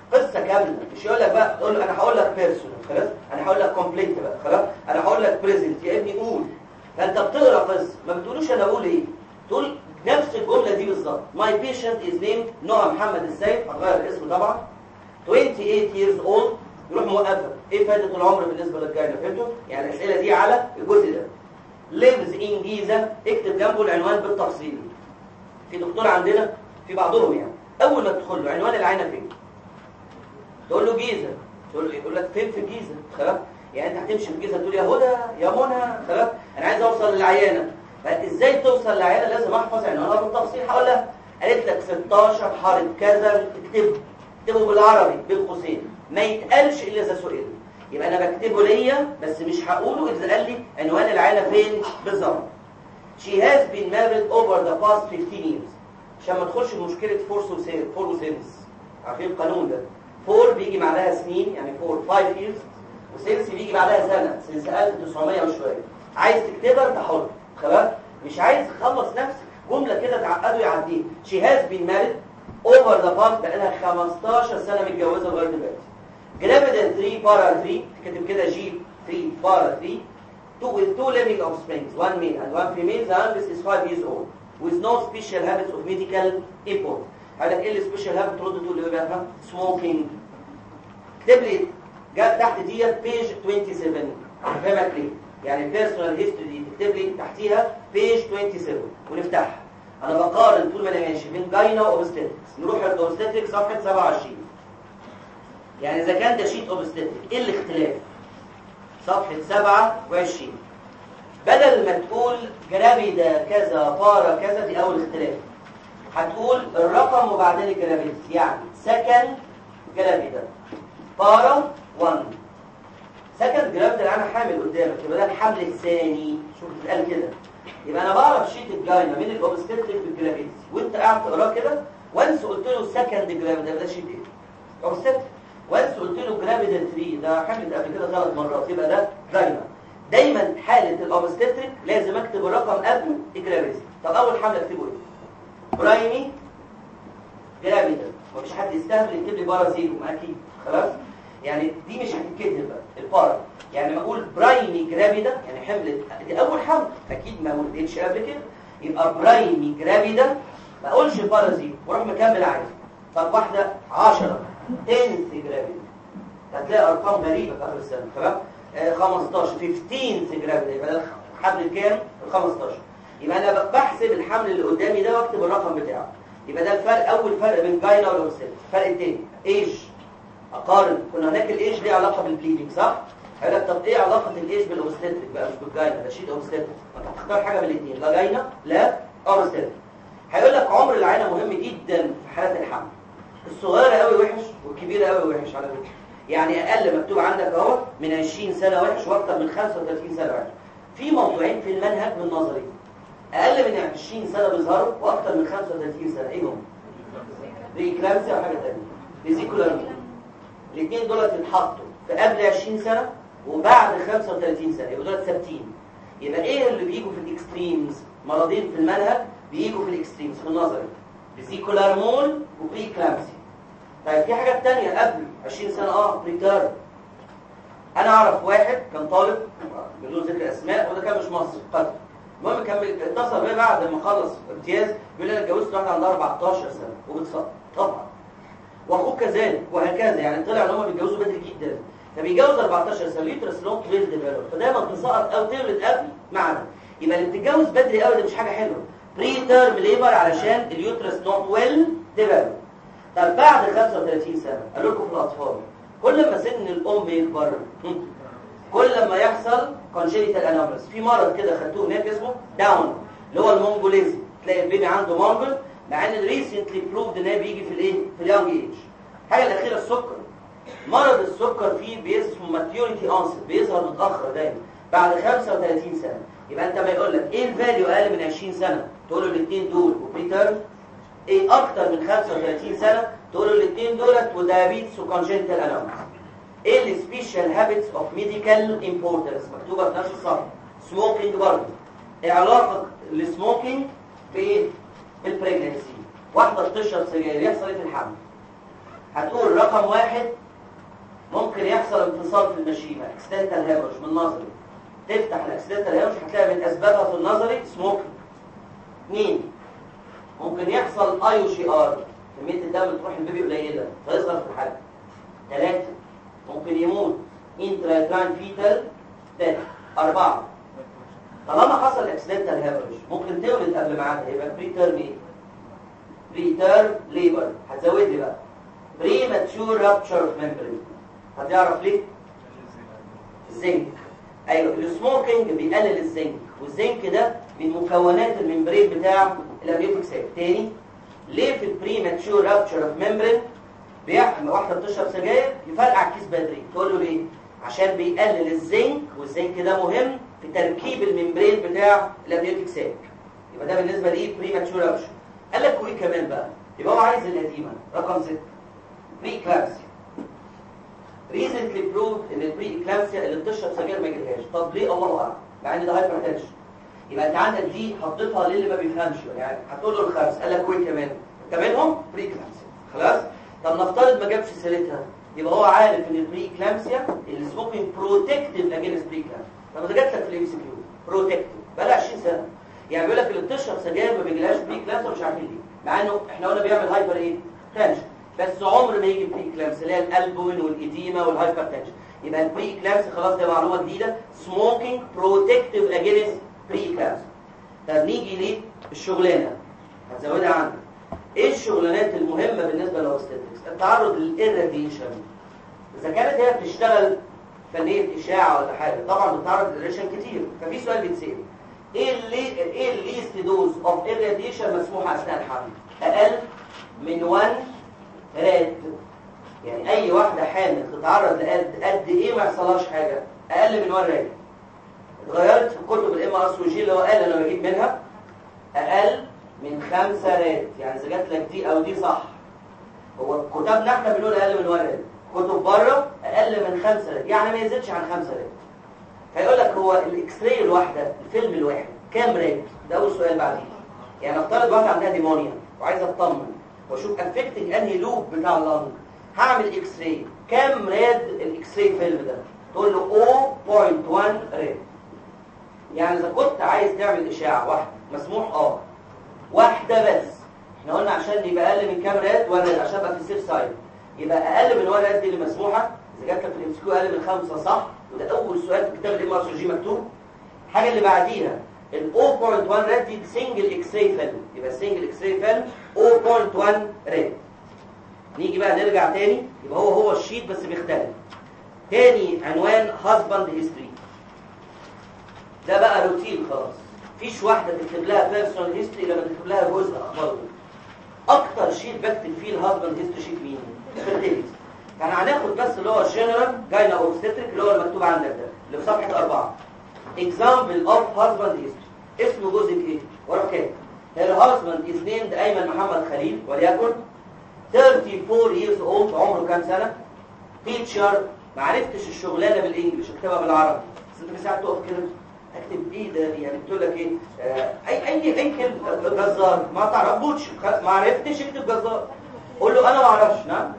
قصه كامله، مش يقول لك بقى تقول له انا هقول لك بيرسونال خلاص، انا هقول لك كومبليت بقى خلاص، انا هقول لك بريزنت يا ابني قول. فانت بتقرا قصه ما بتقولوش انا اقول ايه، تقول نفس الجمله دي بالظبط. ماي بيشنت از نيمد نوع محمد السيد، هتغير الاسم طبعا، ثمانية وعشرين years old، يروح موقفك. ايه فائده العمر بالنسبه للجاينه؟ فهمتوا؟ يعني الاسئله دي على الجزء ده. lives in جيزه، اكتب جنبه العنوان بالتفصيل. في دكتور عندنا في بعضهم يعني اول ما تدخل له عنوان العينه فين؟ تقول له جيزه، تقول له يقول لك فين في الجيزه؟ خلاص، يعني انت هتمشي في الجيزه تقول يا هدى يا منى خلاص انا عايز اوصل للعيانه. فازاي توصل للعيانه؟ لازم احفظ عنوانها بالتفصيل. هقول لها قالت لك ستاشر حاره كذا، اكتبه اكتبه بالعربي بين قوسين، ما يتقالش الا اذا سئل. يبقى انا بكتبه ليا بس مش هقوله اذا قال لي عنوان العيله فين بالظبط. She has been married over the past fifteen years. عشان ما تدخلش في مشكله فورس فور وسينس. عارفين القانون ده؟ فور بيجي بعدها سنين يعني فور five years، وسينس بيجي بعدها سنه سنس ألف وتسعمية وشويه. عايز تكتبها انت حر خلاص، مش عايز تخلص نفسك جمله كده تعقده يعديه. She has been married over the past بقالها خمستاشر سنه متجوزه لغايه دلوقتي. Gravid three para three تكتب كده جي three para three two with two living offsprings, one male and one female. The youngest is five years old with no special habits of medical import. هذا ايه السبيشال هابت؟ ترد تقول ايه بقى؟ smoking. اكتب لي جاب تحت ديت بيج سبعة وعشرين، هفهمك ليه. يعني البيرسونال هيستوري دي تكتب لي تحتيها بيج سبعة وعشرين ونفتحها. انا بقارن طول ما انا ماشي بين جاينا واوبستاتريكس. نروح للاوبستاتريكس صفحه سبعة وعشرين. يعني اذا كان ده شيت اوبستاتريك ايه الاختلاف؟ صفحه سبعة وعشرين بدل ما تقول جرافيدا كذا بارا كذا دي اول اختلاف، هتقول الرقم وبعدين الجرافيدا. يعني سكند جرافيدا بارا واحد، سكند جرافيدا اللي انا حامل قدامك يبقى ده الحمل الثاني. شوف بتتقال كده. يبقى انا بعرف شيت الجاينا من الاوبستاتريك بالجرافيدا وانت قاعد تقراه كده. وانس قلت له سكند جرافيدا ده شيت ايه؟ اوبستاتريك. وانس قلت له جرافيدا ثلاثة ده حملت قبل كده ثلاث مرات يبقى ده جاينا. دايما حاله الاوبستاتريك لازم اكتب الرقم قبل الجرافيدا. طب اول حمله اكتبه ايه؟ برايمي جرافيدا. مفيش حد يستهبل يكتب لي بارا زيرو، ما اكيد خلاص. يعني دي مش هتتكتب بقى البارا. يعني ما اقول برايمي جرافيدا يعني حملت دي اول حمل اكيد ما ولدتش قبل كده، يبقى برايمي جرافيدا ما اقولش بارا زيرو واروح مكمل عادي. طب واحده عشرة تنث جرافيدا هتلاقي ارقام غريبه في اخر السنه خلاص. آه خمستاشر خمستاشر جرافيدا يبقى ده الحمل الكام؟ ال خمستاشر. يبقى انا بحسب الحمل اللي قدامي ده واكتب الرقم بتاعه. يبقى ده الفرق، اول فرق بين جاينا والاوبستاتريك. الفرق الثاني ايش؟ اقارن. كنا هناك الايش ليه علاقه بالبليدنج صح؟ هقول لك طب ايه علاقه الايش بالاوبستاتريك بقى مش بالجاينا؟ ده شيء اوبستاتريك. انت هتختار حاجه من الاثنين، لا جاينا لا اوبستاتريك. هيقول لك عمر العينه مهم جدا في حالات الحمل. الصغيره قوي وحش والكبيره قوي وحش على فكره. يعني اقل مكتوب عندك اهو من عشرين سنه وحش واكثر من خمسة وثلاثين سنه وحش. في موضوعين في المنهج بالنظري اقل من عشرين سنه بيظهروا واكثر من خمسة وثلاثين سنه. ايه هم؟ ريكلامسيا وحاجه ثانيه فيزيكولار. الاثنين دول اتحطوا في قبل عشرين سنه وبعد خمسة وثلاثين سنه يبقوا دول ثابتين. يبقى ايه اللي بيجوا في الاكستريمز؟ مرضين في المنهج بيجوا في الاكستريمز في النظري، فيزيكولار مول وبريكلامسيا. طيب في حاجات تانية قبل عشرين سنه اه بريتيرم. انا اعرف واحد كان طالب بدون ذكر اسماء وده كان مش مصري قتل. المهم كان اتصل بيا بعد ما خلص امتياز بيقول لي انا اتجوزت واحده عندها أربعتاشر سنه وبتصاب طبعا، واخوه كذلك وهكذا. يعني طلع ان هم بيتجوزوا بدري جدا. فبيتجوز أربعتاشر سنه اليوترس نوت ويل ديفلوب، فدايما تسقط او تولد قبل معنا. يبقى اللي بتتجوز بدري قوي ده مش حاجه حلوه. بري تيرم ليبر علشان اليوترس نوت ويل ديفلوب. طب بعد خمسة وثلاثين سنه قالوا لكم في الاطفال كل ما سن الام يكبر كل ما يحصل congenital anomalies. في مرض كده خدتوه هناك اسمه داون اللي هو المونجوليزم. تلاقي البيبي عنده مونجول مع ان ريسنتلي بروفد ان هي بيجي في الايه؟ في اليونج ايج. الحاجه الاخيره السكر. مرض السكر فيه بيسمه ماتيوريتي اونست، بيظهر متاخر دايما بعد خمسة وثلاثين سنه. يبقى انت ما يقول لك ايه الفاليو اقل من عشرين سنه تقول له الاثنين دول وبريتيرم. ايه اكتر من خمسة وثلاثين سنه تقول له الاثنين دولت ودايابيتس وكونجنتال انوماليز. ايه السبيشال هابتس اوف ميديكال امبورتنس مكتوبه في نفس الصفحه. سموكينج برضه. ايه علاقه السموكينج بايه؟ بالبريجنسي. واحده بتشرب سجاير يحصل ايه في الحمل؟ هتقول رقم واحد ممكن يحصل انفصال في المشيمه اكسيدنتال هيموريج من النظري. تفتح الاكسيدنتال هيموريج هتلاقي من اسبابها في النظري سموكينج. اثنين ممكن يحصل اي او جي ار، كميه الدم اللي تروح البيبي قليله فيصغر في الحجم. ثلاثه ممكن يموت انترايتراين فيتال ديث. اربعه طالما حصل اكسيدنتال هيموريج ممكن تولد قبل ميعادها، يبقى بري تيرم ايه؟ بري تيرم ليبر. هتزود لي بقى بريماتشور رابتشر اوف ميمبرين. هتعرف ليه؟ الزنك. ايوه السموكينج بيقلل الزنك، والزنك ده من مكونات الممبرين بتاع الاميوتيك سيل. تاني ليه في البريماتشور رابتشر اوف ميمبرين بيحمل واحده بتشرب سجاير يفرقع الكيس بدري؟ تقول له ليه؟ عشان بيقلل الزنك، والزنك ده مهم في تركيب الممبرين بتاع الاميوتيك سيل. يبقى ده بالنسبه ليه بريماتشور رابتشر. قال لك وايه كمان بقى؟ يبقى هو عايز القديمه. رقم ستة بري كلامسيا. ريزنتلي بروف ان البري كلامسيا اللي بتشرب سجاير ما يجيلهاش. طب ليه؟ الله اعلم، مع ان ده هايبرتنشن. يبقى انت عندك دي حطيتها للي ما بيفهمش، يعني هتقول له الخمس. قال لك وايه كمان؟ كمانهم بري كلامسيا. خلاص؟ طب نفترض ما جابش سيرتها، يبقى هو عارف ان البري كلامسيا السموكينج بروتكتيف اجينست بري كلامسيا. طب ده جات لك في الام سي كيو بروتكتيف بقى لها عشرين سنه. يعني بيقول لك اللي بتشرب سجاير ما بيجيلهاش بري كلامسيا مش عارفين ليه، مع انه احنا قلنا بيعمل هايبر ايه؟ تنشن، بس عمر ما يجي بري كلامسيا اللي هي الالبوين والايديما والهايبر تنشن. يبقى البري كلامسيا خلاص ده معلومه جديده، سموكينج بروتكتيف اجينست بري كلامسيا. طب نيجي ليه الشغلانه هتزودها عندك. ايه الشغلانات المهمه بالنسبه للاوبستيتريكس؟ التعرض للإيراديشن. اذا كانت هي بتشتغل فنيه اشاعه ولا حاجه طبعا بتتعرض للإيراديشن كتير، ففي سؤال بيتسال ايه اللي ايه الليست دوز اوف إيراديشن مسموحه اثناء الحمل؟ اقل من واحد راد. يعني اي واحده حامل تتعرض لقد قد ايه ما يحصلهاش حاجه؟ اقل من واحد راد. اتغيرت في كتب الام ار اس جي اللي هو قال انا بجيب منها اقل من خمسة راد. يعني اذا جات لك دي او دي صح. هو كتابنا احنا بنقول اقل من واحد راد، كتب بره اقل من خمسة راد، يعني ما يزيدش عن خمسة راد. هيقول لك هو الاكس راي الواحده الفيلم الواحد كام راد؟ ده اول سؤال بعدين. يعني نفترض واحده عندها ديمونيا وعايزه اطمن واشوف افكتنج انهي لوب بتاع اللنج، هعمل اكس راي كام راد الاكس راي فيلم ده؟ تقول له صفر فاصلة واحد راد. يعني اذا كنت عايز تعمل اشاعه واحده مسموح اه واحده بس. احنا قلنا عشان يبقى اقل من كام راد؟ واحد راد عشان ابقى في السيف سايد. يبقى اقل من واحد راد دي اللي مسموحه. اذا جات لك في الام سي كيو اقل من خمسة صح، وده اول سؤال في كتاب الام ار سي جي مكتوب. الحاجه اللي بعديها ال صفر فاصلة واحد راد دي سنجل اكس راي فيلم، يبقى سنجل اكس راي فيلم صفر فاصلة واحد راد. نيجي بقى نرجع تاني، يبقى هو هو الشيت بس بيختلف. تاني عنوان هازباند هيستوري. ده بقى روتين خلاص، مفيش واحده تكتب لها بيرسونال هيستوري لما تكتب لها جزء اخبار. اكتر شيت بكتب فيه الهازباند هيستوري شيت مين؟ فيرتيليتي. يعني هناخد بس اللي هو الجنرال جاينا اوبستريك اللي هو المكتوب عندك ده اللي في صفحه أربعة. اكزامبل اوف هازباند هيستوري. اسمه جزء ايه؟ واروح كاتب her husband is named ايمن محمد خليل وليكن ثلاثة وأربعين years old، عمره كام سنه؟ تيتشر. ما عرفتش الشغلانه بالانجلش اكتبها بالعربي. بس انت ساعات تقف كده اكتب ايه ده؟ يعني بتقول لك ايه؟ آه اي اي اي كلمه. جزار ما تعرفوش، ما عرفتش اكتب جزار. قول له انا ما اعرفش. نعم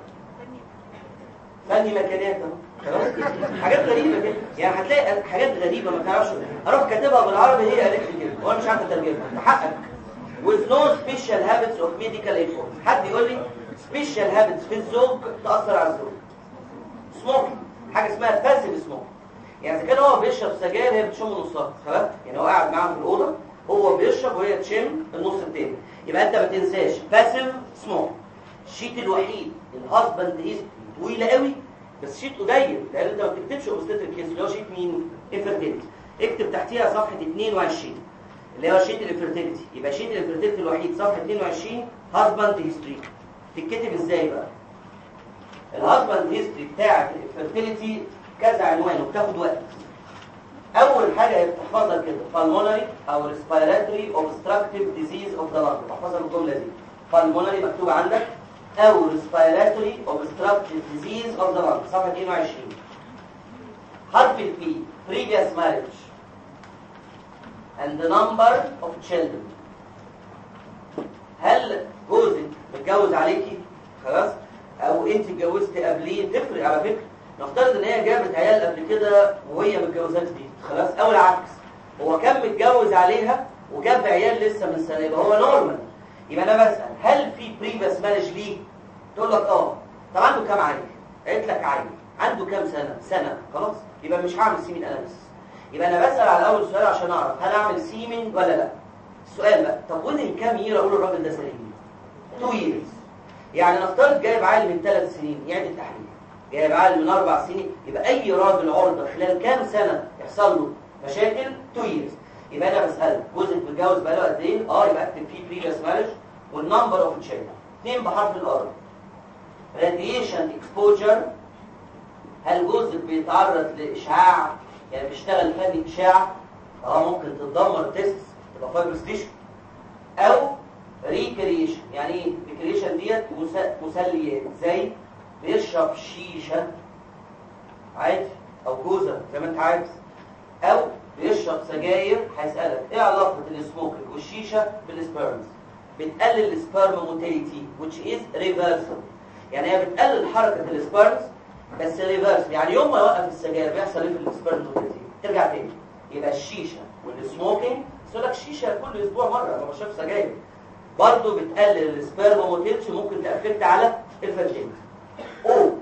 فني مكانات خلاص. حاجات غريبه كده، يعني هتلاقي حاجات غريبه ما تعرفش. اروح كاتبها بالعربي هي قالت لي كده وانا مش عارف اترجمها. حقك. with no special habits of medical influence. حد يقول لي special habits في الزوج تاثر على الزوج. سموكينج حاجه اسمها باسيف سموك. يعني اذا كان هو بيشرب سجاير هي بتشم نصها. خلاص، يعني هو قاعد معاهم في الاوضه هو بيشرب وهي تشم النص التاني. يبقى انت ما تنساش باسيف سموك. الشيت الوحيد الهازباند هيستوري طويله قوي بس شيت قليل، لان انت ما بتكتبش اوبستريك كيس اللي هو شيت مين؟ انفيرتيليتي. اكتب تحتيها صفحه اتنين وعشرين اللي هو شيت الانفيرتيليتي. يبقى شيت الانفيرتيليتي الوحيد صفحه اتنين وعشرين هازباند هيستوري. تتكتب ازاي بقى؟ الهازباند هيستوري بتاعت الانفيرتيليتي كذا عنوان وبتاخد وقت. اول حاجه بتحفظها كده pulmonary او respiratory obstructive disease of the lung. تحفظها بالجمله دي. pulmonary مكتوب عندك او respiratory obstructive disease of the lung صفحه اتنين وعشرين. حرف البي previous marriage and the number of children. هل جوزك متجوز عليكي؟ خلاص؟ او انت اتجوزت قبليه تفرق على فكره. نفترض ان هي جابت عيال قبل كده وهي متجوزات جديد خلاص، او العكس هو كان متجوز عليها وجاب عيال لسه من سنه، يبقى هو نورمال. يبقى انا بسال هل في بريفيس مارج ليه؟ تقول لك اه. طب عنده كام عيل؟ قالت لك عيل. عنده كام سنه؟ سنه. خلاص يبقى مش هعمل سيمين اناليسيس. يبقى انا بسال على اول سؤال عشان اعرف هل اعمل سيمين ولا لا. السؤال بقى طب وين كام يير اقول الراجل ده سليم؟ اتنين ييرز. يعني نفترض جايب عيل من ثلاث سنين يعد التحليل، جايب عيل من اربع سنين، يبقى اي راجل عرضه خلال كام سنه يحصل له مشاكل؟ اتنين ييرز. يبقى انا بسالك جوزك متجوز بقاله قد ايه؟ اه يبقى اكتب فيه بريفيس مارج والنمبر اوف تشايلد. اثنين بحرف الار. راديشن اكسبوجر، هل جوزك بيتعرض لاشعاع؟ يعني بيشتغل فني اشعاع؟ اه ممكن تتدمر تيست تبقى فايبرس تيشو. او ريكريشن، يعني ايه ريكريشن ديت؟ مسليات زي بيشرب شيشه عادي او جوزه زي ما انت عايز، او بيشرب سجاير. هيسالك ايه علاقه السموكينج والشيشه بالسبيرمز؟ بتقلل السبيرم موتيليتي which is reversible، يعني هي بتقلل حركه السبيرمز بس ريفرس، يعني يوم ما يوقف السجاير بيحصل ايه في السبيرم موتيليتي؟ ترجع تاني. يبقى الشيشه والسموكينج، يقول لك الشيشه كل اسبوع مره انا بشرب سجاير، برضه بتقلل السبيرم موتيليتي، ممكن تأفكت على الفاجينا. او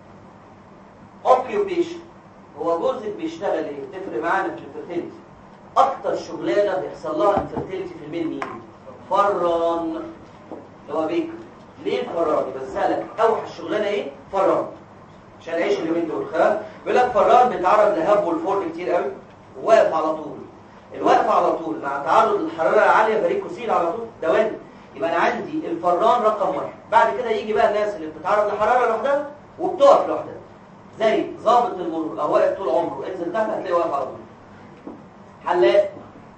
اوكيوبيشن، هو جوزك بيشتغل ايه؟ تفرق معانا في الفيرتيليتي. اكتر شغلانه بيحصل لها انفيرتيليتي في الميل مين؟ فران، اللي هو بيكر. ليه الفران؟ بسألك اوحش شغلانه ايه؟ فران، عشان العيش اليومين دول خلاص. بيقول لك فران بيتعرض لهب والفرن كتير قوي وواقف على طول. الوقف على طول مع تعرض للحراره العاليه فاريكوسيل على طول دوالي. يبقى انا عندي الفران رقم واحد. بعد كده يجي بقى الناس اللي بتتعرض لحراره لوحدها وبتقف لوحدها، زي ضابط المرور او واقف طول عمره، انزل تحت هتلاقيه واقف على طول. حلاق،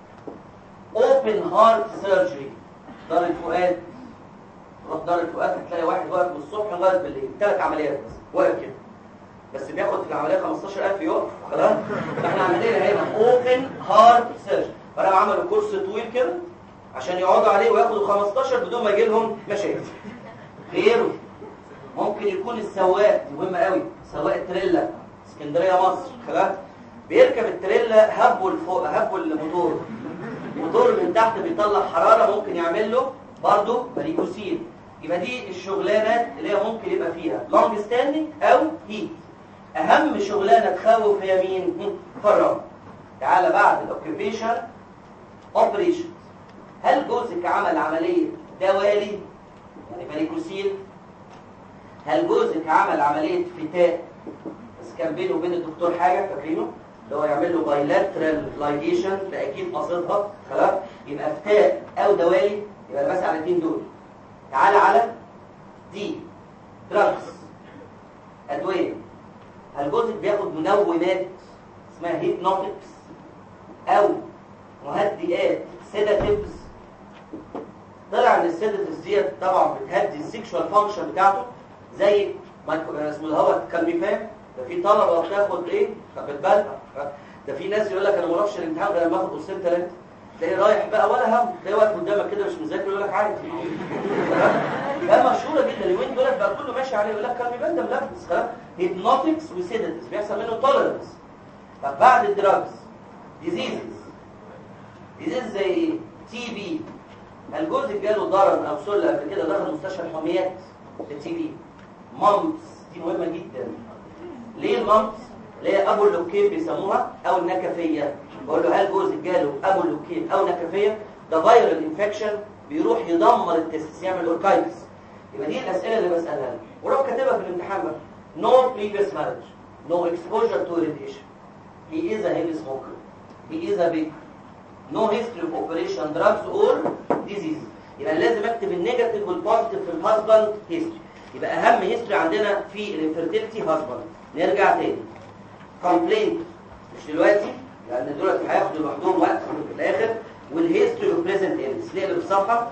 اوبن هارت سيرجري، دار الفؤاد، تروح دار الفؤاد هتلاقي واحد واقف من الصبح لغايه بالليل، ثلاث عمليات بس واقف كده، بس بياخد في العمليه خمستاشر ألف يقف خلاص. احنا عندنا هنا اوبن هارت سيرجري، فلو عملوا كورس طويل كده عشان يقعدوا عليه وياخدوا خمستاشر بدون ما يجي لهم مشاكل. غيره ممكن يكون السواق، مهمه قوي، سواق التريلا اسكندريه مصر خلاص، بيركب التريلا هبوا لفوق، هبوا الموتور، الموتور من تحت بيطلع حراره ممكن يعمل له برضه فاريكوسيل. يبقى دي الشغلانات اللي هي ممكن يبقى فيها لونج ستاندنج او هيت. اهم شغلانه تخوف هي مين؟ فران. تعالى بعد الاوكيبيشن اوبريشن. هل جوزك عمل عمليه دوالي يعني فاريكوسيل؟ هل جوزك عمل عمليه فتاء بس كان بينه وبين الدكتور حاجه فاكرينه اللي هو يعمل له بايلاترال لايجيشن، ده اكيد قصدها خلاص. يبقى فتاء او دوالي، يبقى انا بس على الاثنين دول. تعالى على دي دراجز، ادويه. هل جوزك بياخد منومات اسمها هيبنوتكس او مهدئات سيداتيفز؟ طلع ان السيداتيفز ديت طبعا بتهدي السيكشوال فانكشن بتاعته، زي ما اسمه الهواء كالميفان. ده في طلبه بتاخد ايه؟ بتبلع. ده في ناس يقول لك انا ما اروحش الامتحان غير لما اخد قرصين ثلاثه، تلاقيه رايح بقى ولا هم، تلاقيه واقف قدامك كده مش مذاكر يقول لك عادي. ده مشهوره جدا اليومين دول بقى كله ماشي عليه، يقول لك كالميفان ده ملبس خلاص. هيبنوتكس وسيداتيفز بيحصل منه توليرنس. طب بعد الدراجز ديزيزز، ديزيز زي ايه؟ تي بي. هل جوزك جاله ضرر او سله قبل كده دخل مستشفى الحميات للتي بي؟ مامبس، دي مهمه جدا. ليه المامبس؟ اللي هي ابو اللوكين بيسموها او النكفيه. بقول له هل جوزك جاله ابو اللوكين او نكفيه؟ ده فيرال انفكشن بيروح يدمر التستس، يعمل اوركايتس. يبقى دي الاسئله اللي بسالها له، وروح كاتبها في الامتحان بقى. No previous marriage, no exposure to radiation. He is a heavy smoker. He is a big. No history of operation, drugs or disease. يبقى لازم اكتب النيجاتيف والبوزيتيف في الهازباند هيستوري. يبقى اهم هيستوري عندنا في الانفيرتيلتي هازباند. نرجع تاني. كومبلينت مش دلوقتي لان دلوقتي هياخدوا لوحدهم وقت في الاخر. والهيستوري اوف بريزنت ايلنس، نقلب الصفحه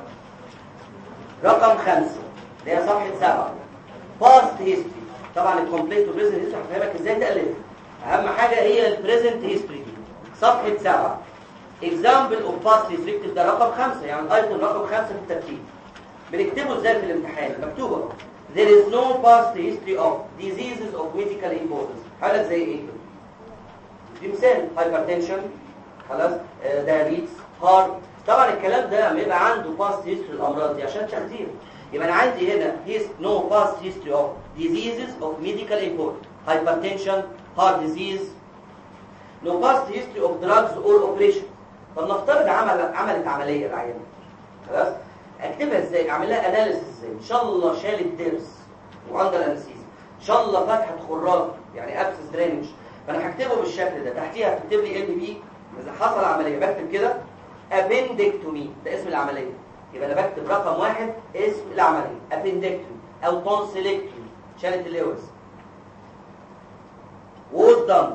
رقم خمسة اللي هي صفحه سبعة. باست هيستوري، طبعا الكومبليت والبريزنت هيستوري هفهمك ازاي تقلبها. اهم حاجه هي البريزنت هيستوري دي. صفحه سبعة. example of past restrictive، ده رقم خمسة، يعني الايتم رقم خمسة في الترتيب. بنكتبه ازاي في الامتحان؟ مكتوبه there is no past history of diseases of medical importance. حالة زي ايه؟ دي مثال hypertension خلاص diabetes heart. طبعا الكلام ده لما يبقى عنده past history الامراض دي عشان تخدير. يبقى انا عندي هنا his no past history of diseases of medical importance, hypertension, heart disease, no past history of drugs or operation. طب نفترض عمل عملت عمليه العيانه خلاص، اكتبها ازاي؟ اعمل لها اناليسيس ازاي؟ ان شاء الله شالت ضرس وعندها انستيزيا، ان شاء الله فتحت خراج يعني ابسس درينج، فانا هكتبه بالشكل ده. تحتيها هتكتب لي ام بي اذا حصل عمليه، بكتب كده ابندكتومي ده اسم العمليه، يبقى انا بكتب رقم واحد اسم العمليه ابندكتومي او تونسيلكتومي شالت اللوز was done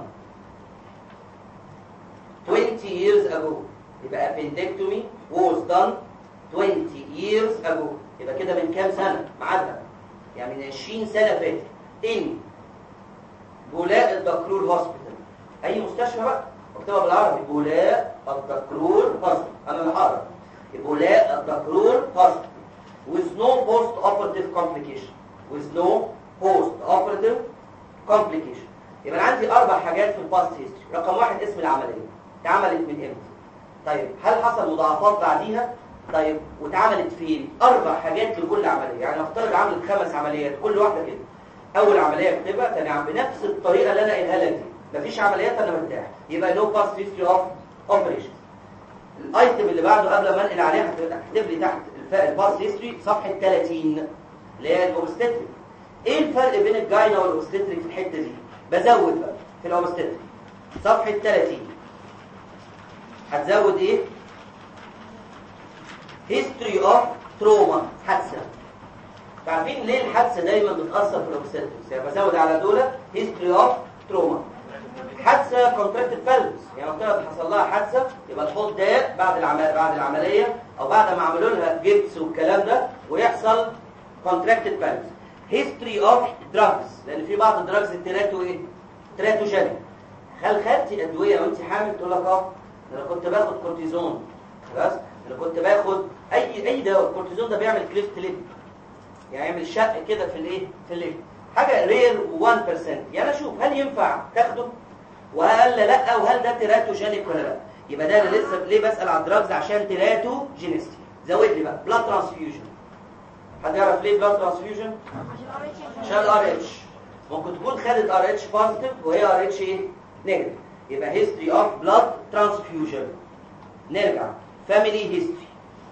twenty years ago. يبقى appendectomy was done twenty years ago. يبقى كده من كام سنة معادها؟ يعني من عشرين سنة فاتت. in بولاء الدكرور هوسبيتال. أي مستشفى بقى؟ اكتبها بالعربي بولاء الدكرور هوسبيتال. أنا اللي هقرا. بولاء الدكرور هوسبيتال. with no post operative complication. with no post operative complication. يبقى أنا عندي أربع حاجات في الباست هيستوري. رقم واحد اسم العملية. اتعملت من امتى؟ طيب هل حصل مضاعفات بعديها؟ طيب واتعملت فين؟ اربع حاجات لكل عمليه، يعني نفترض عملت خمس عمليات كل واحده كده. اول عمليه اكتبها، ثاني عمليه بنفس الطريقه اللي انا قايلها لك دي، مفيش عمليات انا مرتاح، يبقى نو باست هيستوري اوف اوبريشن. الايتم اللي بعده قبل ما انقل عليها هتكتب لي تحت الباست هيستوري صفحه ثلاثين اللي هي الاوبستريك. ايه الفرق بين الجاينا والاوبستريك في الحته دي؟ بزود بقى في الاوبستريك صفحه ثلاثين هتزود ايه؟ history of trauma حادثة. عارفين ليه الحادثة دايما بتأثر في الاوبستريكس؟ يعني بزود على دول history of trauma. حادثة contracted pelvis، يعني لو حصل لها حادثة يبقى الحوض ده بعد العملية بعد العملية أو بعد ما عملوا لها جبس والكلام ده ويحصل contracted pelvis. history of drugs، لأن في بعض الدراجز التراتو ايه؟ تراتوجينيك. هل خدتي أدوية وأنت حامل؟ تقول لك اه انا كنت باخد كورتيزون خلاص، انا كنت باخد اي اي دواء. الكورتيزون ده بيعمل كليفت ليب، يعني يعمل شق كده في الايه في الليب، حاجه رير واحد بالمية. يعني اشوف هل ينفع تاخده وهل لا، وهل ده تيراتوجينيك ولا لا. يبقى ده انا لسه ليه بسال على الدراجز؟ عشان تيراتوجينيستي. زود لي بقى بلاد ترانسفيوجن. حد يعرف ليه بلاد ترانسفيوجن؟ عشان الار اتش ممكن تكون خدت ار اتش بوزيتيف وهي ار اتش ايه نيجاتيف. يبقى history of blood transfusion. نرجع family history.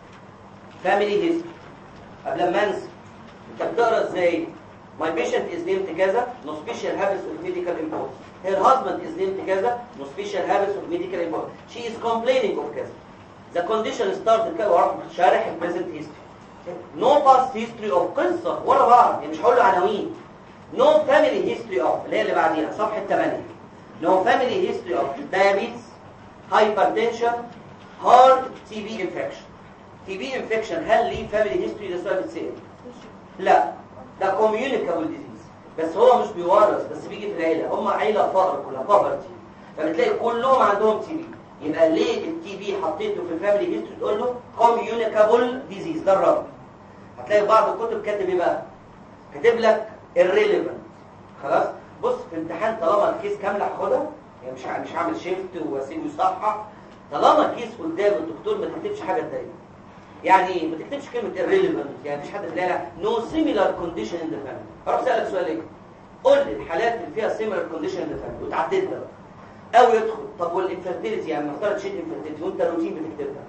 family history قبل ما انسى انت بتقرا ازاي؟ my patient is named كذا no special habits of medical importance. her husband is named كذا no special habits of medical importance. she is complaining of كذا. the condition started كذا وراح شارح ال present history. no past history of قصه ورا بعض، يعني مش هقول له عناوين. no family history of اللي هي اللي بعديها صفحه ثمانية. no family history of diabetes, hypertension, heart, تي بي infection. تي بي infection هل ليه family history؟ ده سؤال بتسأل. لا، ده communicable disease، بس هو مش بيورث، بس بيجي في العيلة. هم عيلة فقر كلها poverty، فبتلاقي كلهم عندهم تي بي. يبقى ليه التي بي حطيته في الفاميلي هيستوري؟ تقول له communicable disease. ده الرابط. هتلاقي بعض الكتب كاتب ايه بقى؟ كاتب لك irrelevant. خلاص؟ بص في الامتحان طالما الكيس كامله هاخدها، يعني مش مش هعمل شيفت واسيبه يصحح. طالما الكيس قدام الدكتور ما تكتبش حاجه تضايق. يعني ما تكتبش كلمه irrelevant، يعني مفيش حد تلاقي no similar condition in the family. هروح اسالك سؤال ايه؟ قول لي الحالات اللي فيها similar condition in the family وتعددها. او يدخل طب والانفيرتيليتي، يعني نفترض شيء انفيرتيليتي وانت روتين بتكتبها.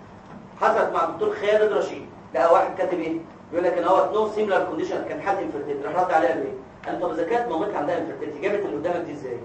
حصلت مع الدكتور خالد رشيد، لقى واحد كاتب ايه؟ بيقول لك ان هو نو سيميلار كونديشن، كان حد انفيرتيليتي، راح رد عليه قال ايه؟ قال طب اذا كانت مامتها عندها انفيرتيليتي جابت اللي قدامك دي ازاي؟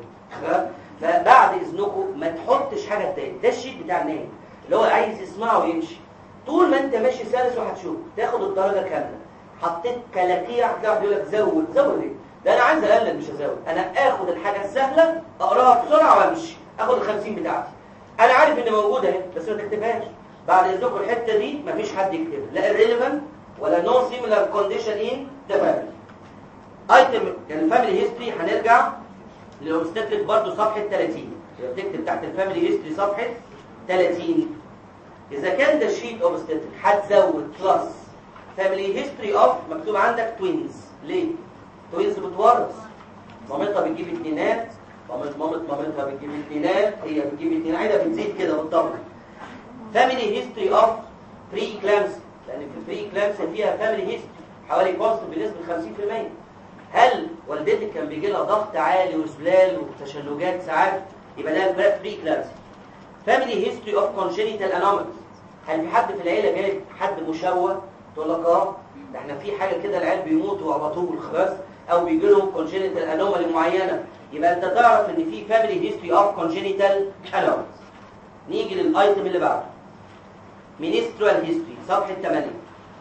فبعد اذنكم ما تحطش حاجه تاني، ده الشيت بتاع النايم اللي هو عايز يسمعه ويمشي. طول ما انت ماشي سلس وهتشوف تاخد الدرجه كامله. حطيت كلاكيع هتلاقي بيقول لك زود زود ايه؟ ده انا عايز اقلل مش ازود، انا اخد الحاجه السهله اقراها بسرعه وامشي، اخد ال خمسين بتاعتي. انا عارف ان موجوده اهي بس ما تكتبهاش. بعد اذنكم الحته دي مفيش حد يكتبها، لا irrelevant ولا no similar condition in the family. ايتم الفاميلي هيستوري هنرجع للاوبستاتريك برضه صفحه ثلاثين. يبقى بتكتب تحت الفاميلي هيستوري صفحه ثلاثين. اذا كان ده شيت اوبستاتريك هتزود بلس فاميلي هيستوري اوف، مكتوب عندك توينز ليه؟ توينز بتورث، مامتها بتجيب اتنينات، مامت مامت مامتها بتجيب اتنينات، هي بتجيب اتنينات، عايزه بتزيد كده بالضبط. فاميلي هيستوري اوف بري كلامسيا، لان في البري كلامسيا فيها فاميلي هيستوري حوالي بوست بنسبه خمسين في المية. هل والدتك كان بيجي لها ضغط عالي وسبلال وتشنجات ساعات؟ يبقى ده بري كلامسيا. فاميلي هيستوري اوف كونجينيتال انوماليز، هل في حد في العيله جايب حد مشوه؟ تقول لك اه ده احنا في حاجه كده العيال بيموتوا على طول خلاص، او بيجي لهم كونجينيتال انومالي معينه، يبقى انت تعرف ان في فاميلي هيستوري اوف كونجينيتال انوماليز. نيجي للايتم اللي بعده، منسترال هيستوري صفحه ثمانية.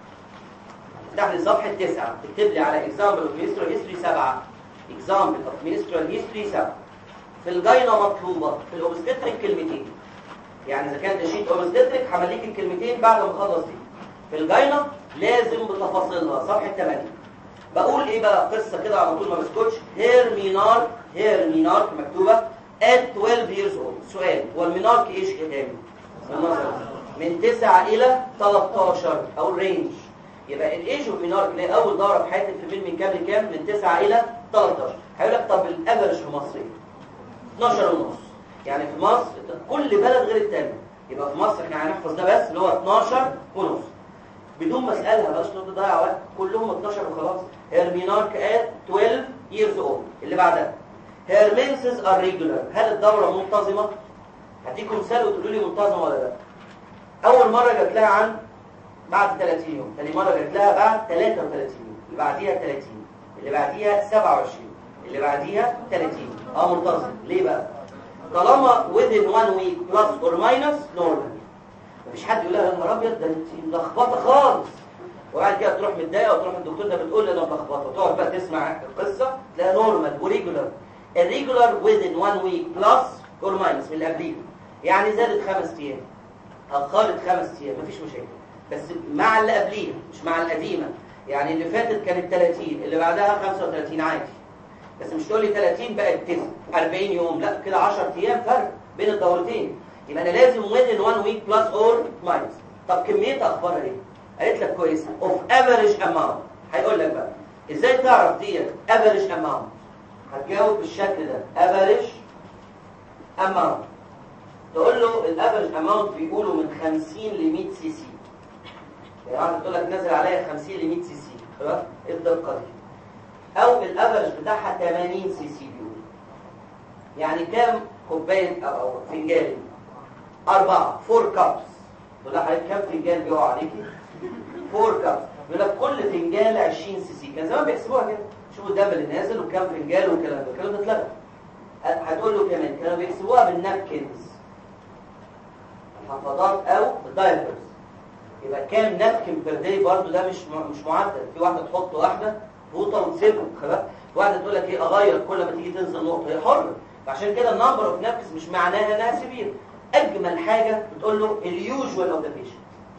افتح لي صفحه تسعة، تكتب لي على اكزامبل اوف منسترال هيستوري سبعة، اكزامبل اوف منسترال هيستوري سبعة. في الجاينا مطلوبه، في الاوبستريك كلمتين، يعني اذا كان ده شيت اوبستريك همليك الكلمتين بعد ما اخلص دي. في الجاينا لازم بتفاصيلها، صفحه ثمانية. بقول ايه بقى؟ قصه كده على طول ما بسكتش. هير مينارك، هير مينارك مكتوبه at twelve years old. سؤال، هو المينارك ايش كام؟ من تسعة الى تلتاشر او الرينج. يبقى الايج اوف مينارك اللي هي اول دوره في حياه الفيميل من كام لكام؟ من تسعة الى تلتاشر. هيقول لك طب الافرج في مصر ايه؟ اتناشر ونص. يعني في مصر كل بلد غير الثاني، يبقى في مصر احنا هنحفظ ده بس اللي هو اتناشر ونص بدون ما اسالها، بلاش تضيع وقت، كلهم اتناشر وخلاص. هير مينارك at twelve years old. اللي بعدها her menses are regular، هل الدوره منتظمه؟ هديكم مثال وتقولوا لي منتظمه ولا لا. اول مره جات لها عن بعد ثلاثين يوم، ثاني مره جات لها بعد ثلاثة وثلاثين يوم، اللي بعديها ثلاثين، اللي بعديها سبعة وعشرين، اللي بعديها ثلاثين. اه منتظم. ليه بقى؟ طالما within one week plus or minus normal. مفيش حد يقول لها يا نهار ابيض ده انت ملخبطه خالص، وبعد كده تروح متضايقه وتروح الدكتور ده بتقول لي انا ملخبطه، وتقعد بقى تسمع القصه تلاقيها نورمال وريجولار. الريجولار within one week plus or minus من اللي قبليه، يعني زادت خمس ايام، اخرت خمس ايام، مفيش مشاكل، بس مع اللي قبليها مش مع القديمه. يعني اللي فاتت كانت ثلاثين، اللي بعدها خمسة وثلاثين عادي، بس مش تقول لي ثلاثين بقت تسعة أربعين يوم، لا كده عشرة ايام فرق بين الدورتين. يبقى انا لازم within one week plus or minus. طب كميتها اخبارها ايه؟ قالت لك كويسه of average amount. هيقول لك بقى ازاي تعرف دي average amount؟ هتجاوب بالشكل ده average amount. تقول له الافرج اماونت بيقولوا من خمسين ل مية سي سي، يعني تقول لك نازل عليا خمسين ل مية سي سي، خلاص ايه الدقه دي؟ او الافرج بتاعها ثمانين سي سي بيقولوا. يعني كام كوبايه او فنجان؟ اربعه، فور كابس. تقول لها حضرتك كام فنجان بيقع عليكي؟ فور كابس. يقول لك كل فنجان عشرين سي سي. كان زمان بيحسبوها كده، شوفوا الدم اللي نازل وكام فنجان والكلام ده، الكلام ده اتلغى. هتقول له كمان كانوا بيحسبوها بالنابكنز، الحفاضات او الدايبرز. يبقى كام نابكن بير داي برضه ده مش مش معدل. في واحده تحط واحده فوطه وتسيبهم خلاص، واحده تقول لك ايه اغير كل ما تيجي تنزل نقطه، هي حره. فعشان كده النمبر اوف نابكنز مش معناها انها سبير. اجمل حاجه بتقول له اليوجوال اوف ذا بيشنت.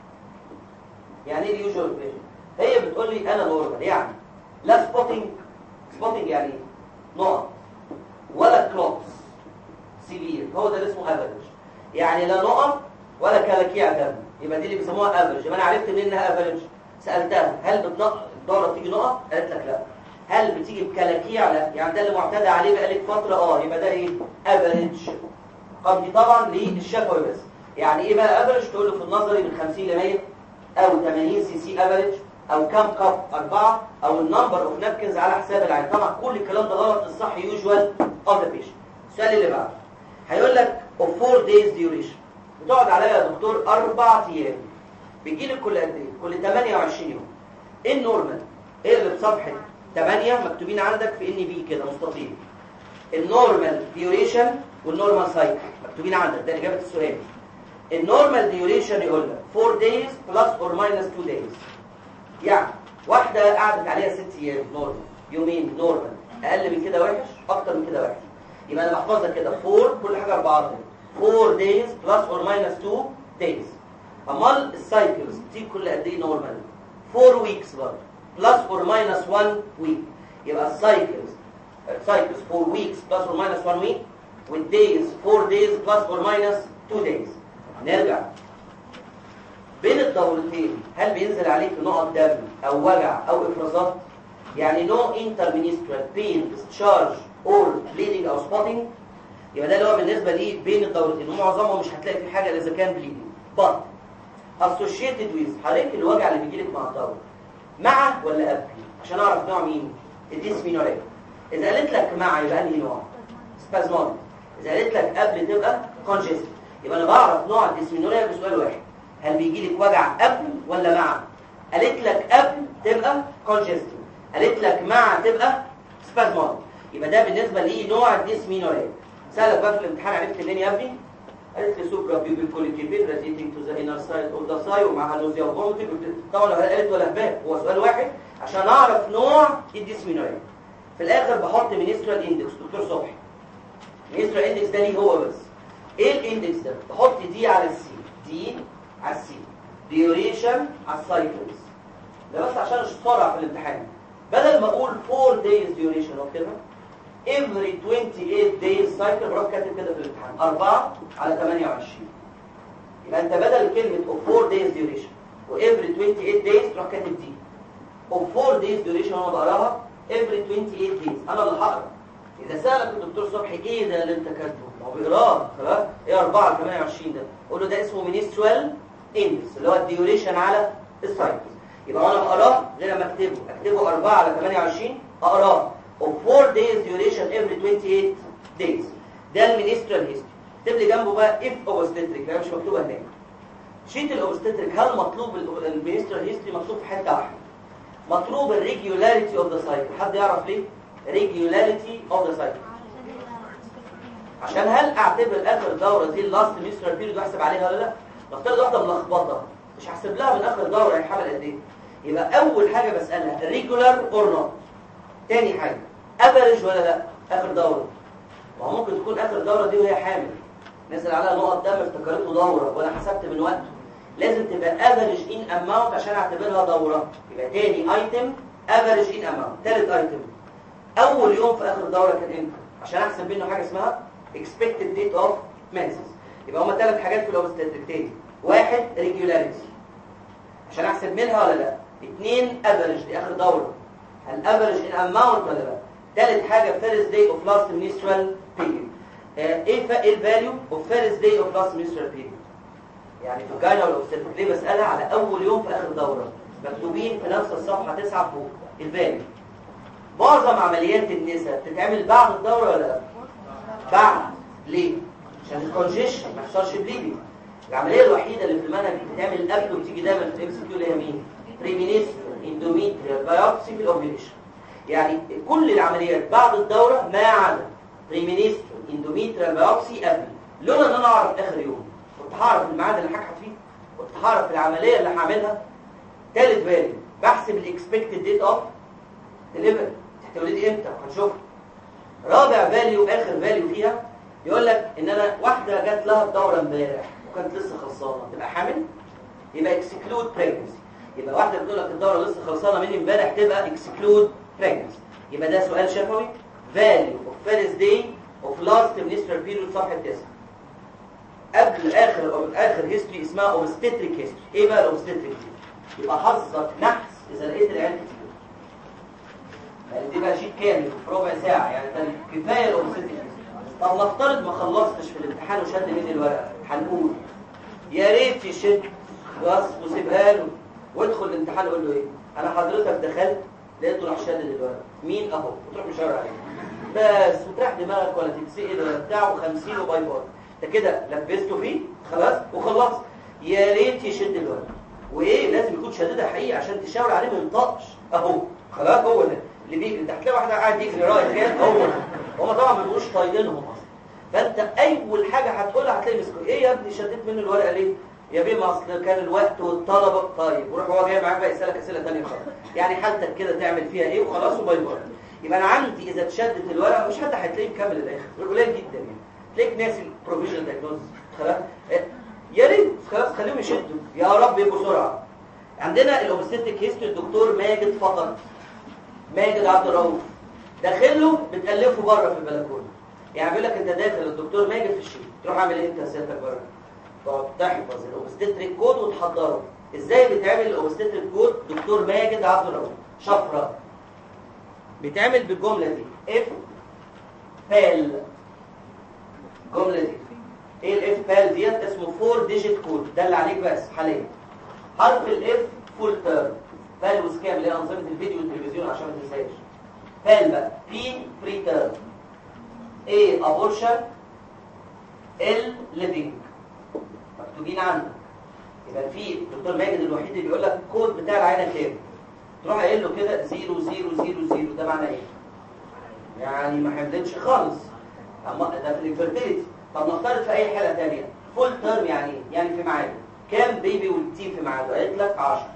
يعني ايه اليوجوال اوف ذا بيشنت؟ هي بتقول لي انا نورمال، يعني لا سبوتنج، سبوتنج يعني ايه؟ نقط، ولا كلوتس سيفير، هو ده اللي اسمه افريج. يعني لا نقط ولا كلاكيع دم، يبقى دي اللي بيسموها افريج. يبقى انا عرفت منين انها افريج؟ سالتها هل بتنقط الدوره بتيجي نقط؟ قالت لك لا. هل بتيجي بكلاكيع؟ لا. يعني ده اللي معتاد عليه بقالك فتره، اه يبقى ده ايه؟ افريج. قد دي طبعا للشفوي بس. يعني ايه بقى افريج؟ تقول له في النظري من خمسين ل مية، او ثمانين سي سي افريج، او كام كاب أربعة، او النمبر اوف نابكنز على حساب العين. طبعا كل الكلام ده غلط، الصح يوجوال اوف ذا بيشنت. السؤال اللي بعده هيقول لك of four days duration، بتقعد عليها يا دكتور اربع ايام، بيجي لك كل قد ايه؟ كل ثمانية وعشرين يوم. ايه النورمال؟ ايه اللي في صفحه ثمانية مكتوبين عندك في ان بي كده مستطيل؟ النورمال ديوريشن والنورمال سايكل مكتوبين عندك، ده اجابه السؤال. النورمال ديوريشن يقول لك four days plus or minus two days، يعني واحده قعدت عليها ست ايام نورمال، يومين نورمال، اقل من كده وحش، اكتر من كده وحش. يبقى انا بحفظها كده فور، كل حاجه اربعه، four days plus or minus two days. امال السايكلز دي كل قد ايه نورمال؟ four weeks برضه plus or minus one week. يبقى السايكلز cycles four weeks plus or minus one week with days four days plus or minus two days. نرجع بين الدورتين، هل بينزل عليك نقط دم او وجع او افرازات؟ يعني no interministral pain discharge or bleeding او spotting، يبقى ده اللي هو بالنسبه ليه بين الدورتين، ومعظمهم مش هتلاقي في حاجه اذا كان bleeding. but associated with حضرتك الوجع اللي بيجي لك مع الدوره مع ولا قبل، عشان اعرف نوع مين الديسمينوريا. اذا قالت لك مع يبقى انهي نوع؟ سبازمونيك. اذا قالت لك قبل تبقى كونجستيف. يبقى انا بعرف نوع الديسمينوريا بسؤال واحد، هل بيجي لك وجع قبل ولا مع؟ قالت لك قبل تبقى كونجستيف، قالت لك مع تبقى سبازمونيك. يبقى ده بالنسبه لنوع الديسمينوريا. سالك بقى في الامتحان عرفت منين يا ابني؟ قالت لي سوبرا بيبل كوليكيبين راديتنج تو ذا انر سايد اوف ذا ساي ومع نوزيا وفومتنج. طبعا ولا قالت ولا هباب، هو سؤال واحد عشان اعرف نوع الديسمينوريا. في الاخر بحط مينسترال اندكس. دكتور صبحي مينسترال اندكس ده ليه هو بس. ايه الاندكس ده؟ بحط دي على السي، دي على السي، ديوريشن على السايكلز. ده بس عشان السرعه في الامتحان. بدل ما اقول فور دايز ديوريشن واكتبها every twenty-eight days cycle بروح كاتب كده في الامتحان أربعة على ثمانية وعشرين. يبقى انت بدل كلمه of four days duration و every twenty-eight days تروح كاتب دي of four days duration. وانا بقراها every twenty-eight days. انا اللي هقرا. اذا سالك الدكتور صبحي ايه ده اللي انت كاتبه، هو بيقراه خلاص. ايه أربعة على ثمانية وعشرين ده؟ قول له ده اسمه منسترال اندكس اللي هو الديوريشن على السايكلز. يبقى وانا بقراه غير ما اكتبه، اكتبه أربعة على ثمانية وعشرين اقراه of four days duration every twenty-eight days. ده المينسترال هيستوري. اكتب لي جنبه بقى if obstetric، هي مش مكتوبه هناك. شيت الاوبستريك هل مطلوب المينسترال هيستوري؟ مطلوب في حته واحده، مطلوب الريجولاريتي اوف ذا سايكل. حد يعرف ليه ريجولاريتي اوف ذا سايكل؟ عشان هل اعتبر اخر دوره دي اللاست مينسترال بيريود واحسب عليها ولا لا؟ نفترض واحده ملخبطه مش هحسب لها من اخر دوره هي حمل قد ايه. يبقى اول حاجه بسالها ريجولار اور نوت. تاني حاجه افريج ولا لا اخر دوره. ما هو ممكن تكون اخر دوره دي وهي حامل نزل عليها نقط دم افتكرته دوره وانا حسبت من وقته. لازم تبقى افريج ان اماونت عشان اعتبرها دوره. يبقى تاني ايتم افريج ان اماونت. تالت ايتم اول يوم في اخر دوره كان امتى عشان احسب منه حاجه اسمها expected date of menses. يبقى هما ثلاث حاجات في الاوبستريك تاني. واحد ريجولاريتي عشان احسب منها ولا لا. اثنين افريج دي اخر دوره، هل افريج ان اماونت ولا لا. ثالث حاجه فيرست داي اوف لاست منسترال بيريود. ايه الفاليو اوف فيرست داي اوف لاست منسترال بيريود؟ يعني في الجاينا والاوبستريك ليه بسالها على اول يوم في اخر دوره، مكتوبين في نفس الصفحه تسعة فوق الفاليو. معظم عمليات النساء بتتعمل بعد الدوره ولا لا؟ بعد. ليه؟ عشان الكونجيشن ما يحصلش بليدنج. العمليه الوحيده اللي في المنهج بتتعمل قبل وبتيجي دايما في الام سي كيو اللي هي مين؟ بريمينسترال اندوميتريال بايوبسي في الاوفيليشن. يعني كل العمليات بعد الدوره ما عدا بريمينسترال اندوميتريال بايوبسي قبل. لولا ان انا اعرف اخر يوم كنت هعرف الميعاد اللي هكحت فيه، كنت هعرف العمليه اللي هعملها. ثالث بالي بحسب الاكسبكتد ديت اوف ديليفري، هتولدي امتى وهنشوفها. رابع فاليو اخر فاليو فيها يقول لك ان انا واحده جات لها الدوره امبارح وكانت لسه خلصانه تبقى حامل، يبقى اكسكلود بريجنسي. يبقى واحده بتقول لك الدوره لسه خلصانه من امبارح تبقى اكسكلود بريجنسي. يبقى ده سؤال شفوي. فاليو اوف فيرست داي اوف لاست منسترال بيريود صفحه تسعة. قبل اخر اخر هيستوري اسمها اوبستريك هيستوري. ايه بقى الاوبستريك دي؟ يبقى حظك نحس اذا لقيت العيال كتير. يعني دي بقى شيء كامل في ربع ساعه، يعني ده كفايه الاوبستريك. طب نفترض ما خلصتش في الامتحان وشد مني الورقه، هنقول يا ريت يشد بس وسيبها له وادخل الامتحان قول له ايه؟ انا حضرتك دخلت لقيته راح شدد الورقه. مين اهو؟ وتروح مشاور عليه بس وتريح دماغك ولا تتسال ولا بتاع وخمسين وباي باي. انت كده لبسته فيه خلاص وخلصت. يا ريت يشد الورقه وايه لازم يكون شددها حقيقي عشان تشاور عليه ما ينطقش. اهو خلاص هو ده اللي بيجري. انت هتلاقي واحد قاعد يجري رايح جاي هو هم طبعا ما بيبقوش طايقينهم اصلا. فانت اول حاجه هتقولها هتلاقي مسكوه. ايه يا ابني شديت منه الورقه ليه؟ يا بيه ما اصل كان الوقت والطلبه. طيب وروح هو جاي معاك بقى يسالك اسئله ثانيه خالص. يعني حالتك كده تعمل فيها ايه وخلاص وباي باي. يبقى انا عندي اذا اتشدت الورقه مش حد هتلاقيه مكمل للاخر، قليل جدا يعني. تلاقيك ناسي البروفيجن دايجنوز خلاص. يا ريت خلاص خليهم يشدوا يا رب يبقوا بسرعه. عندنا الاوبستريك هيستوري الدكتور ماجد فقط، ماجد عبد الرؤوف داخل له بتالفه بره في البلكونه. يعني بيقول لك انت داخل الدكتور ماجد في الشيء تروح اعمل ايه انت سيادتك بره؟ تقعد تحفظ الاوبستريك كود وتحضره. ازاي بيتعمل الاوبستريك كود؟ دكتور ماجد عبد الرؤوف شفره بيتعمل بالجمله دي اف بال. الجمله دي ايه الاف بال ديت؟ اسمه فور ديجيت كود، ده اللي عليك بس حاليا. حرف الاف فول تيرم، بال وسكام اللي هي انظمه الفيديو والتلفزيون عشان ما تنساش. بال بقى بي بري تيرم، ايه ابورشن، ال ليفنج، مكتوبين عندك. يبقى في الدكتور ماجد الوحيد اللي بيقول لك الكود بتاع العينه كام، تروح قايل له كده صفر صفر صفر صفر، ده معناه ايه؟ يعني ما حملتش خالص، اما ده في الانفيرتيليتي. طب نفترض في اي حاله ثانيه فول تيرم يعني ايه؟ يعني في ميعاده كام بيبي والتي في ميعاده؟ قالت لك عشرة.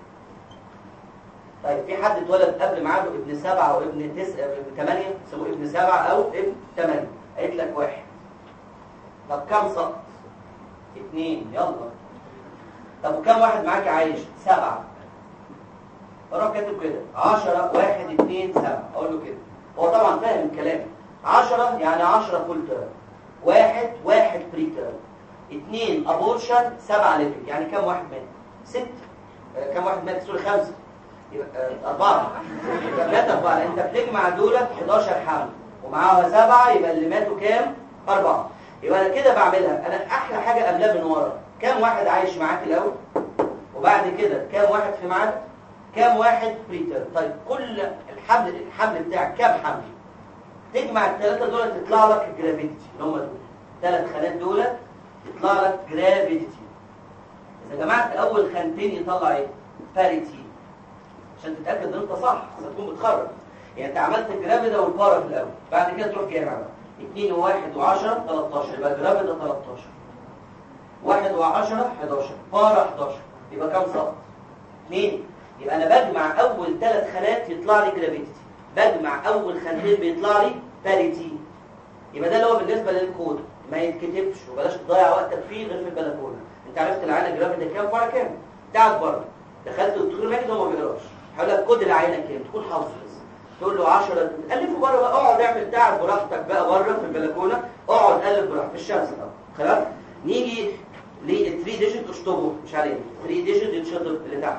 طيب في حد اتولد قبل ميعاده ابن سبعة او ابن تسعة ابن ثمانية، يسموه ابن سبعة او ابن ثمانية، قالت لك واحد. طب كام سقط؟ اثنين. يلا. طب وكم واحد معاك عايش؟ سبعة. اروح كاتب كده عشرة واحد اثنين سبعة، اقول له كده. هو طبعا فاهم الكلام. عشرة يعني عشرة فول تيرم، واحد واحد بري تيرم، اثنين ابورشن، سبعة ليفنج. يعني كم واحد مات؟ ست. آه كم واحد مات؟ سوري خمسة. يبقى آه أربعة. يبقى مات أربعة. أنت بتجمع دولت حداشر حمل ومعاها سبعة، يبقى اللي ماتوا كام؟ أربعة. يبقى أنا كده بعملها. أنا أحلى حاجة قبلها من ورا، كم واحد عايش معاك الأول؟ وبعد كده كم واحد في ميعاد؟ كم واحد بريتر؟ طيب كل الحمل الحمل بتاعك كم حمل؟ تجمع الثلاثة دول تطلع لك الجرافيتي اللي هم دول. ثلاث خانات دول يطلع لك جرافيتي. إذا جمعت أول خانتين يطلع إيه؟ باريتي. عشان تتأكد إن أنت صح، هتكون بتخرج. يعني أنت عملت الجرافيدا والبارا في الأول، بعد كده تروح جايب بقى اثنين وواحد وعشرة ثلاثتاشر، يبقى جرافيدا ثلاثتاشر. واحد وعشرة حداشر، بارا حداشر، يبقى كام سقط؟ اثنين. يبقى انا بجمع اول ثلاث خانات يطلع لي جرافيتي، بجمع اول خانتين بيطلع لي باريتي. يبقى ده اللي هو بالنسبه للكود، ما يتكتبش وبلاش تضيع وقتك فيه غير في البلكونه. انت عرفت العينه جرافيتي كام بره كام؟ بتاعك بره. دخلت الدكتور ماجد هو ما بيقراش، هيقول لك كود العينه كام، تكون حافظ. تقول له عشرة، الفه بره بقى، اقعد اعمل بتاعك براحتك بقى بره في البلكونه، اقعد الف براحتك في الشمس بقى. خلاص؟ نيجي لل ثلاثة ديجيت اشطبه، مش عليه ثلاثة ديجيت يتشطب اللي تحت.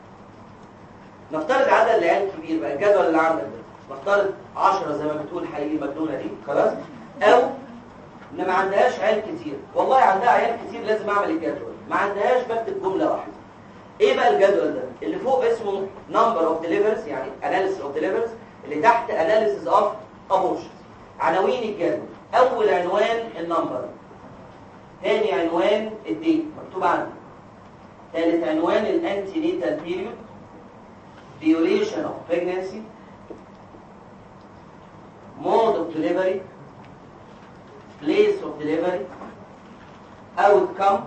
نفترض عدد العيال كبير بقى، الجدول اللي عندك ده نفترض عشرة زي ما بتقول حقيقي المجنونه دي، خلاص؟ او ان ما عندهاش عيال كتير، والله عندها عيال كتير لازم اعمل الجدول، ما عندهاش بكتب جمله واحده. ايه بقى الجدول ده؟ اللي فوق اسمه number of deliveries يعني analysis of deliveries، اللي تحت analysis of abortions. عناوين الجدول: اول عنوان النمبر، ثاني عنوان الديت مكتوب عندي، ثالث عنوان الانتينيتال بيريود، duration of pregnancy، mode of delivery، place of delivery، outcome،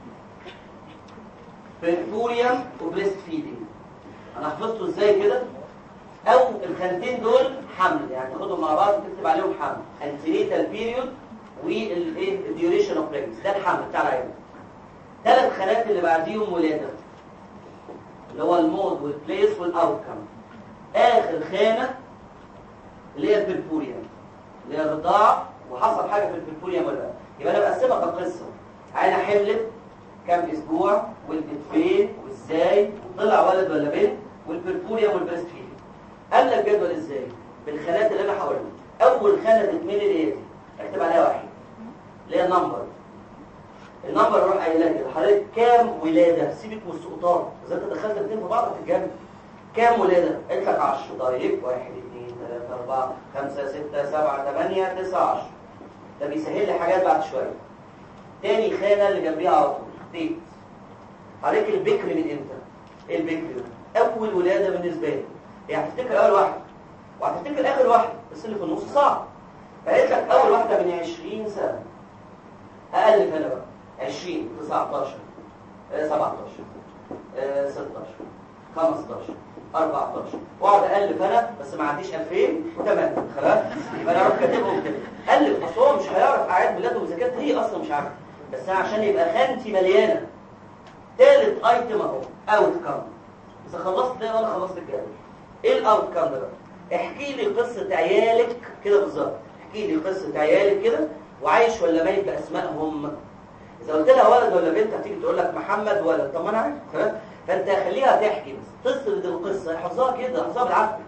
peripurium وبريست فيدنج. انا حفظته ازاي كده؟ او الخانتين دول حمل، يعني تاخدهم مع بعض وتكتب عليهم حمل، انتينيتال بيريود والايه الديوريشن اوف بريجنسي، ده الحمل بتاع العيال. ثلاث خانات اللي بعديهم ولاده، اللي هو المود والبليس والاوتكم. اخر خانه اللي هي البربوريوم، اللي هي الرضاعه وحصل حاجه في البربوريوم ولا لا. يبقى انا بقسمها كقصه: عينه حملت كام اسبوع، ولدت فين وازاي، وطلع ولد ولا بنت، والبربوريوم والبريست فيدنج. قال لك جدول ازاي؟ بالخانات اللي انا هقولها. اول خانه تتملي اللي هي دي، اكتب عليها واحد اللي هي النمبر. النمبر اروح قايلها كده: حضرتك كام ولاده؟ سيبك من السقطات، اذا انت دخلت الاثنين في بعض هتتجنن. كام ولاده؟ قلت لك عشرة. طيب واحد اثنين ثلاثة أربعة خمسة ستة سبعة ثمانية تسعة عشرة. ده بيسهل لي حاجات بعد شويه. تاني خانه اللي جنبيها على طول ديت. حضرتك البكر من امتى؟ ايه البكر ده؟ اول ولاده بالنسبه لي. يعني هتفتكر اول واحده وهتفتكر اخر واحده، بس اللي في النص صعب. فقلت لك اول واحده من عشرين سنه. اقلف انا بقى عشرين تسعتاشر سبعتاشر ستاشر خمستاشر أربعتاشر، واقعد الف انا، بس ما عنديش ألفين وثمانية. خلاص؟ يبقى انا اروح كاتبهم كده الف، اصل هو مش هيعرف اعاد ميلاده واذا كانت هي اصلا مش عارفه، بس انا عشان يبقى خانتي مليانه. ثالث ايتم اهو اوت كام. اذا خلصت ده ولا خلصت الجدول. ايه الاوت كام ده بقى؟ احكي لي قصه عيالك كده بالظبط، احكي لي قصه عيالك كده، وعايش ولا ميت باسمائهم. اذا قلت لها ولد ولا بنت هتيجي تقول لك محمد ولد، طب ما انا عارف. خلاص؟ فانت خليها تحكي بس، تسرد القصه، احفظها كده، احفظها بالعافيه.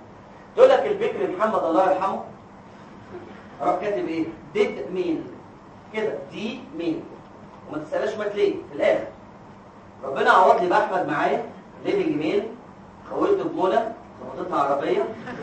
تقول لك البكر محمد الله يرحمه راح كاتب ايه؟ ديد ميل كده، دي ميل، وما تسالش مات ليه في الاخر. ربنا عوض لي باحمد معايا ليفنج ميل، خويته بمنى خبطتها عربيه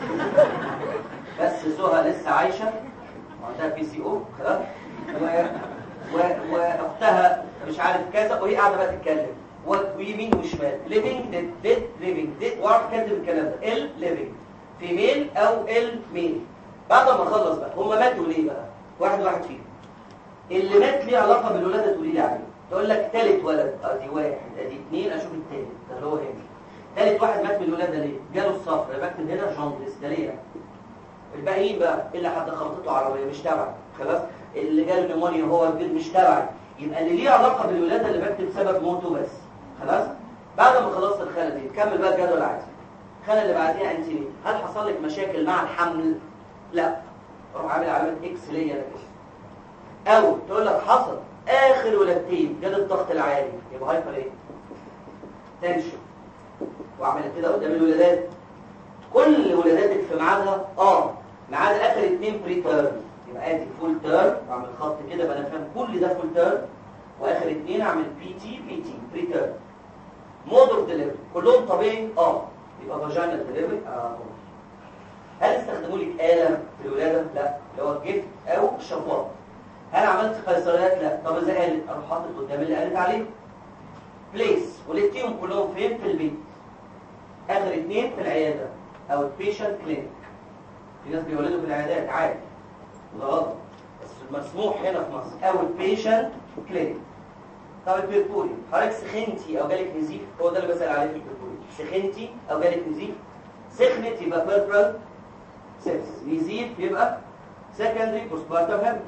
بس سهى لسه عايشه وعندها بي سي او خلاص، و... واختها مش عارف كذا، وهي قاعده بقى تتكلم ويمين وشمال، ليفنج ديد ديد ليفنج ديد، واعرف كاتب الكلام ده ال ليفنج فيميل او ال ميل. بعد ما اخلص بقى هم ماتوا ليه بقى؟ واحد واحد فيهم. اللي مات ليه علاقه بالولاده تقولي لي عليه، تقول لك ثالث ولد، ادي واحد ادي اثنين، اشوف الثالث ده اللي هو هنا. ثالث واحد مات من الولاده ليه؟ جاله الصفر، بكتب هنا جوندس ده ليه؟ الباقيين بقى الا حد خبطته عربيه مش تبعي خلاص، اللي جاله نيمونيا هو الجد مش تبعي، يبقى اللي ليه علاقه بالولاده اللي بكتب سبب موته بس خلاص. بعد ما خلصت الخانه دي تكمل بقى الجدول عادي. الخانه اللي بعديها انتينيت، هل حصل لك مشاكل مع الحمل؟ لا، اروح عامل علامه اكس ليا انا كده. او تقول لك حصل اخر ولادتين جاد الضغط العالي، يبقى هايبر ايه؟ تنشن، واعمل كده قدام الولادات. كل ولاداتك في ميعادها اه ما عدا اخر اثنين بري تيرم، يبقى ادي فول تيرم واعمل خط كده يبقى انا فاهم كل ده فول تيرم، واخر اثنين اعمل بي تي بي تي بري تيرم. مود اوف ديليفري كلهم طبيعي اه يبقى فاجينال ديليفري اه. هل استخدموا لك آلة في الولاده؟ لا، اللي هو الجفت او الشفاط. هل عملت قيصريات؟ لا. طب اذا قالت اروح حاطط قدام اللي قالت عليه بليس، ولقيتيهم كلهم فين؟ في البيت. اخر اثنين في العياده او البيشنت كلينيك. في ناس بيولدوا في العيادات عادي وده غلط، بس مسموح هنا في مصر، او البيشنت كلينيك. طب البيربوري، حضرتك سخنتي او جالك نزيف، هو ده اللي بسال عليه في البيربوري، سخنتي او جالك نزيف، سخنت يبقى بيربرال سيبسس، نزيف يبقى سكندري بوستبارتم هيموريج.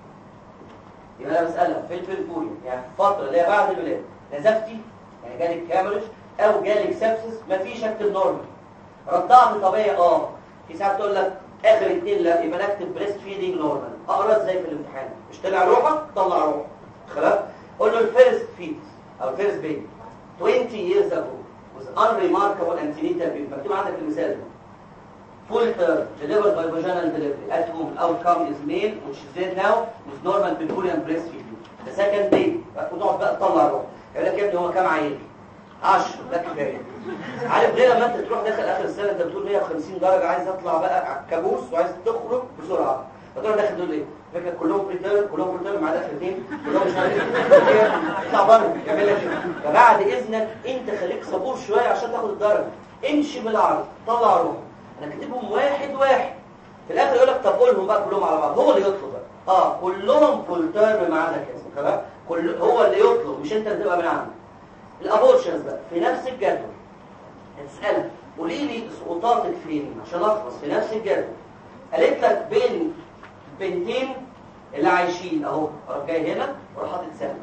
يبقى انا بسالها في البيربوري يعني الفتره اللي هي بعد الولاده نزفتي يعني جالك هيموريج او جالك سيبسس، مفيش اكتب نورمال. رضعت طبيعي اه، في ساعات تقول لك اخر اثنين لا، يبقى نكتب بريست فيدنج نورمال. اقرا ازاي في الامتحان؟ مش طلع روحه طلع روحه خلاص. قول له الفيرست فيت او الفيرست بيبي twenty years ago with unremarkable antenatal baby، مكتوب عندك المثال ده. full term delivered by vaginal delivery at home, outcome is male which is dead now with normal purpurian breastfeeding. the second baby ونقعد بقى تطلع روحه. يقول لك يا ابني هو كام عيل؟ عشرة، ده كفايه. عارف ليه لما انت تروح داخل اخر السنه انت بتقول مية وخمسين درجه عايز اطلع بقى على الكابوس وعايز تخرج بسرعه، فتروح داخل تقول ايه؟ فاكر كلهم بريتيرن كلهم بريتيرن ما عدا اخر اثنين كلهم مش عارف ايه، اطلع بره يعمل لك كده. فبعد اذنك انت خليك صبور شويه عشان تاخد الدرجه، امشي بالعرض طلع روح. انا كاتبهم واحد واحد، في الاخر يقول لك طب قولهم بقى كلهم على بعض، هو اللي يطلب بقى اه كلهم فول تيرم ما عدا كذا خلاص، كل هو اللي يطلب مش انت اللي تبقى من عنده. الابورشنز بقى في نفس الجدول، هتسألك قولي لي سقوطاتك فين عشان اخلص في نفس الجدول. قالت لك بين بنتين اللي عايشين اهو، اروح جاي هنا واروح حاطط سهم،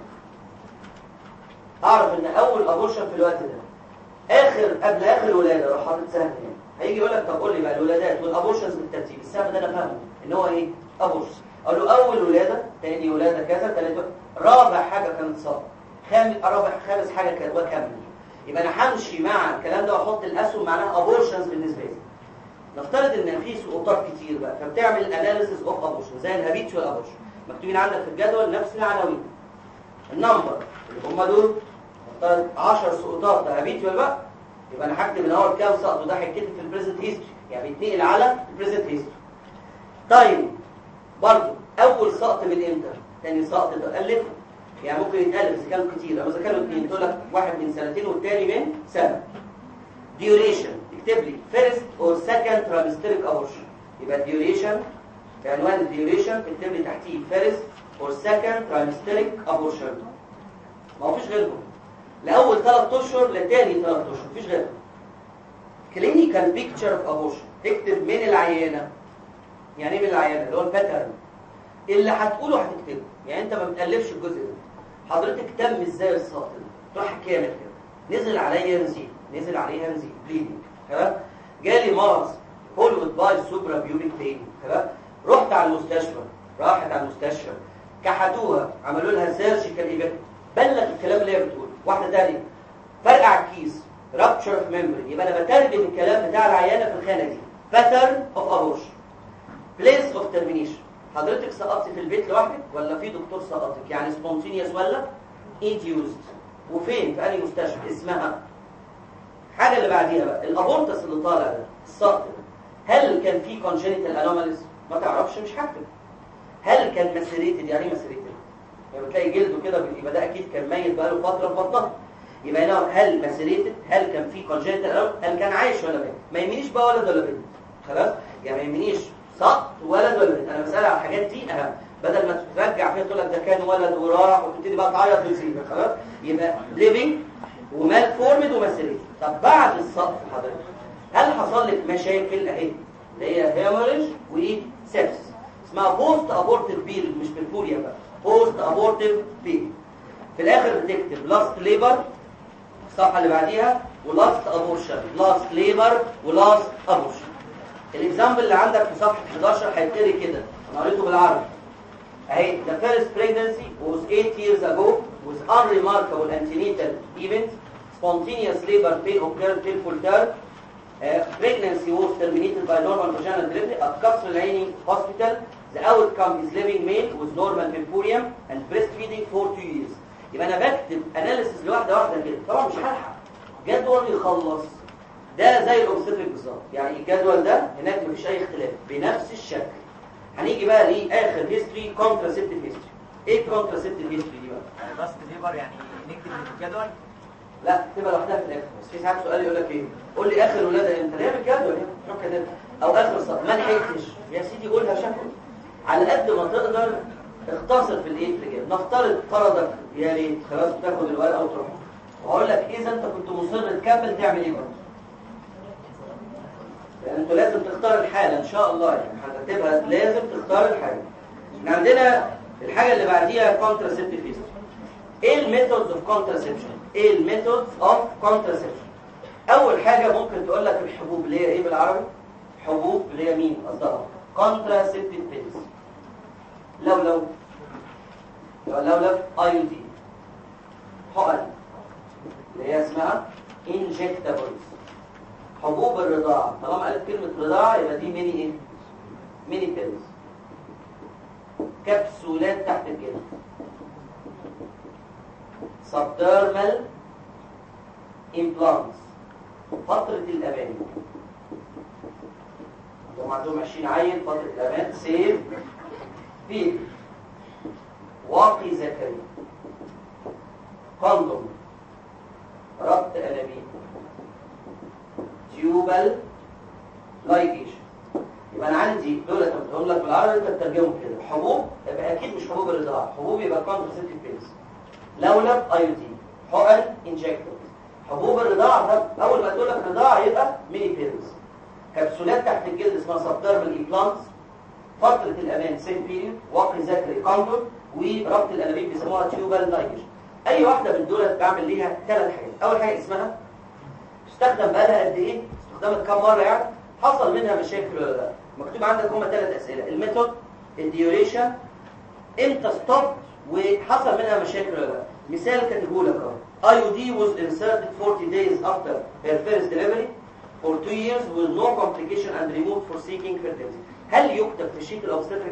اعرف ان اول ابورشن في الوقت ده اخر قبل اخر ولاده، اروح حاطط سهم هنا. هيجي يقول لك طب قول لي بقى الولادات والابورشنز بالترتيب، السهم ده انا فاهمه ان هو ايه؟ ابورشن. اقول له اول ولاده، ثاني ولاده كذا، ثالث، رابع حاجه كانت صعبه، خامس رابع خامس حاجه كانت وكمل. يبقى انا همشي مع الكلام ده واحط الاسهم معناها ابورشنز بالنسبه لي. نفترض ان في سقوطات كتير بقى، فبتعمل اناليسيس اوف ابورشن زي الهابيتشوال ابورشن، مكتوبين عندك في الجدول نفس العناوين. النمبر اللي هم دول نفترض عشر سقوطات هابيتشوال بقى، يبقى انا هكتب ان هو كام سقط، وده هيتكتب في البريزنت هيستوري، يعني بيتنقل على البريزنت هيستوري. طيب برضه اول سقط من امتى؟ ثاني سقط تالفه، يعني ممكن يتألف اذا كانوا كتير، او اذا كانوا اثنين تقول لك واحد من سنتين والتاني من سنه. duration اكتب لي first or second trimesteric abortion، يبقى duration بعنوان الديوريشن اكتب لي تحتيه first or second trimesteric abortion، ما هو فيش غيرهم. لاول ثلاث اشهر لتاني ثلاث اشهر مفيش غيرهم. clinical picture of abortion اكتب من العيانه، يعني ايه من العيانه؟ اللي هو الباترن اللي هتقوله هتكتبه، يعني انت ما بتألفش الجزء ده. حضرتك تم ازاي السقط ده؟ تروح كامل كده، نزل عليا نزيف، نزل عليها نزيف بليدنج خلاص، جالي مرض فولود باي سوبرا بيوبيك بين خلاص، رحت على المستشفى، راحت على المستشفى كحتوها، عملوا لها سيرجيكال ايفكت، بلغ الكلام اللي هي بتقوله. واحده ثانيه فرقع الكيس، رابتشر اوف ميموري، يبقى انا بترجم الكلام بتاع العيانه في الخانه دي. pattern of abortion place of termination. حضرتك سقطتي في البيت لوحدك ولا في دكتور سقطك؟ يعني spontaneous ولا induced؟ وفين؟ في أي مستشفى؟ اسمها. حاجة اللي بعديها بقى الابورتس اللي طالع ده السقط ده، هل كان في congenital anomalies؟ ما تعرفش مش هكتب. هل كان macerated؟ يعني ايه macerated؟ يعني بتلاقي جلده كده يبقى ده اكيد كان ميت بقاله فترة في بطنها. يبقى هنا هل macerated؟ هل كان في congenital anomalies؟ هل كان عايش ولا ميت؟ ما يهمنيش بقى ولد ولا بنت. خلاص؟ يعني ما يهمنيش سقط ولد ولا بنت، انا بسأل على الحاجات دي اهم، بدل ما ترجع فيها تقول لك ده كان ولد وراح وتبتدي بقى تعيط وتسيب. خلاص؟ يبقى living ومال فورمد ومسيريت. طب بعد السقط حضرتك هل حصل لك مشاكل اهي اللي هي هيموريج وايه سيبسس اسمها بوست ابورتيف بيريد، مش بالفوريا بقى، بوست ابورتيف بيريد. في الاخر بتكتب لاست ليبر الصفحه اللي بعديها ولاست ابورشن، لاست ليبر ولاست ابورشن. الاكزامبل اللي عندك في صفحه حداشر هيتقري كده، انا قريته بالعربي اهي. The first pregnancy was eight years ago with unremarkable antenatal events. Spontaneous labor pain occurred till full term. Uh, pregnancy was terminated by normal vaginal delivery at Qasr Al-Aini Hospital. The outcome is living male with normal purpurium and breastfeeding for two years. يبقى أنا بكتب analysis لواحدة واحدة كده، طبعا مش هلحق. جدول يخلص. ده زي الأوبستريك بالظبط، يعني الجدول ده هناك مفيش أي اختلاف بنفس الشكل. هنيجي بقى لآخر هيستوري كونتراسيبتيف هيستوري. ايه الكونتراسيبتيف هيستوري دي بقى؟ باست ليبر يعني نكتب في الجدول؟ لا تبقى لوحدها في الاخر، بس في ساعات سؤال يقول لك ايه؟ قول لي اخر ولاده امتى؟ هي بالجدول هي روح كده، او اخر سطر ما لحقتش يا سيدي قولها شكل على قد ما تقدر. اختصر في الايه في الاجابه. نفترض فرضك يا ريت خلاص بتاخد الورقه وتروح، وهقول لك اذا انت كنت مصر تكمل تعمل ايه برضه؟ يعني انتوا لازم تختار الحاله ان شاء الله، يعني هتكتبها لازم تختار الحاله. احنا عندنا الحاجه اللي بعديها كونتراسيبتيف هيستوري. ايه الميثودز اوف كونتراسيبشن؟ ايه الميثودز اوف كونتراسيبشن؟ اول حاجه ممكن تقول لك الحبوب اللي هي ايه بالعربي؟ حبوب اللي هي مين قصدها؟ كونتراسيبتيف بيلز. لولو لولو اي يو دي. حقن اللي هي اسمها انجكتابلز. حبوب الرضاعه، طالما قالت كلمه رضاعه يبقى دي ميني ايه؟ ميني بيلز. كبسولات تحت الجلد. subdermal implants. فترة الأمان. هم عندهم عشرين عيل فترة الأمان. سيف فيه واقي ذكري. كوندوم. ربط أنابيب. تيوبال لايجيشن. يبقى أنا عندي دول أتمتهم لك بالعربي أنت تترجمهم كده. حبوب يبقى أكيد مش حبوب الرضاعة، حبوب يبقى كونتراسيبتيف بيلز. لولب ايودين. حقن انجكتور. حبوب الرضاعه اول ما تقول لك رضاعه يبقى ميني بيلز. كبسولات تحت الجلد اسمها سبدرمال ايبلانتس. فتره الامان سيم بيريود. واقي ذكري كوندوم. وربط الانابيب بيسموها تيوبال لايجيشن. اي واحده من دول بعمل ليها ثلاث حاجات. اول حاجه اسمها استخدم بقالها قد ايه؟ استخدمت كام مره يعني؟ حصل منها مشاكل ولا لا؟ مكتوب عندك هما ثلاث اسئله، الميثود، الديوريشن، امتى ستوب، وحصل منها مشاكل ولا لا. مثال كاتبه لك اهو. I U D was inserted forty days after her first delivery for two years with no complication and removed for seeking fertility. هل يكتب في شيت الاوبستريك؟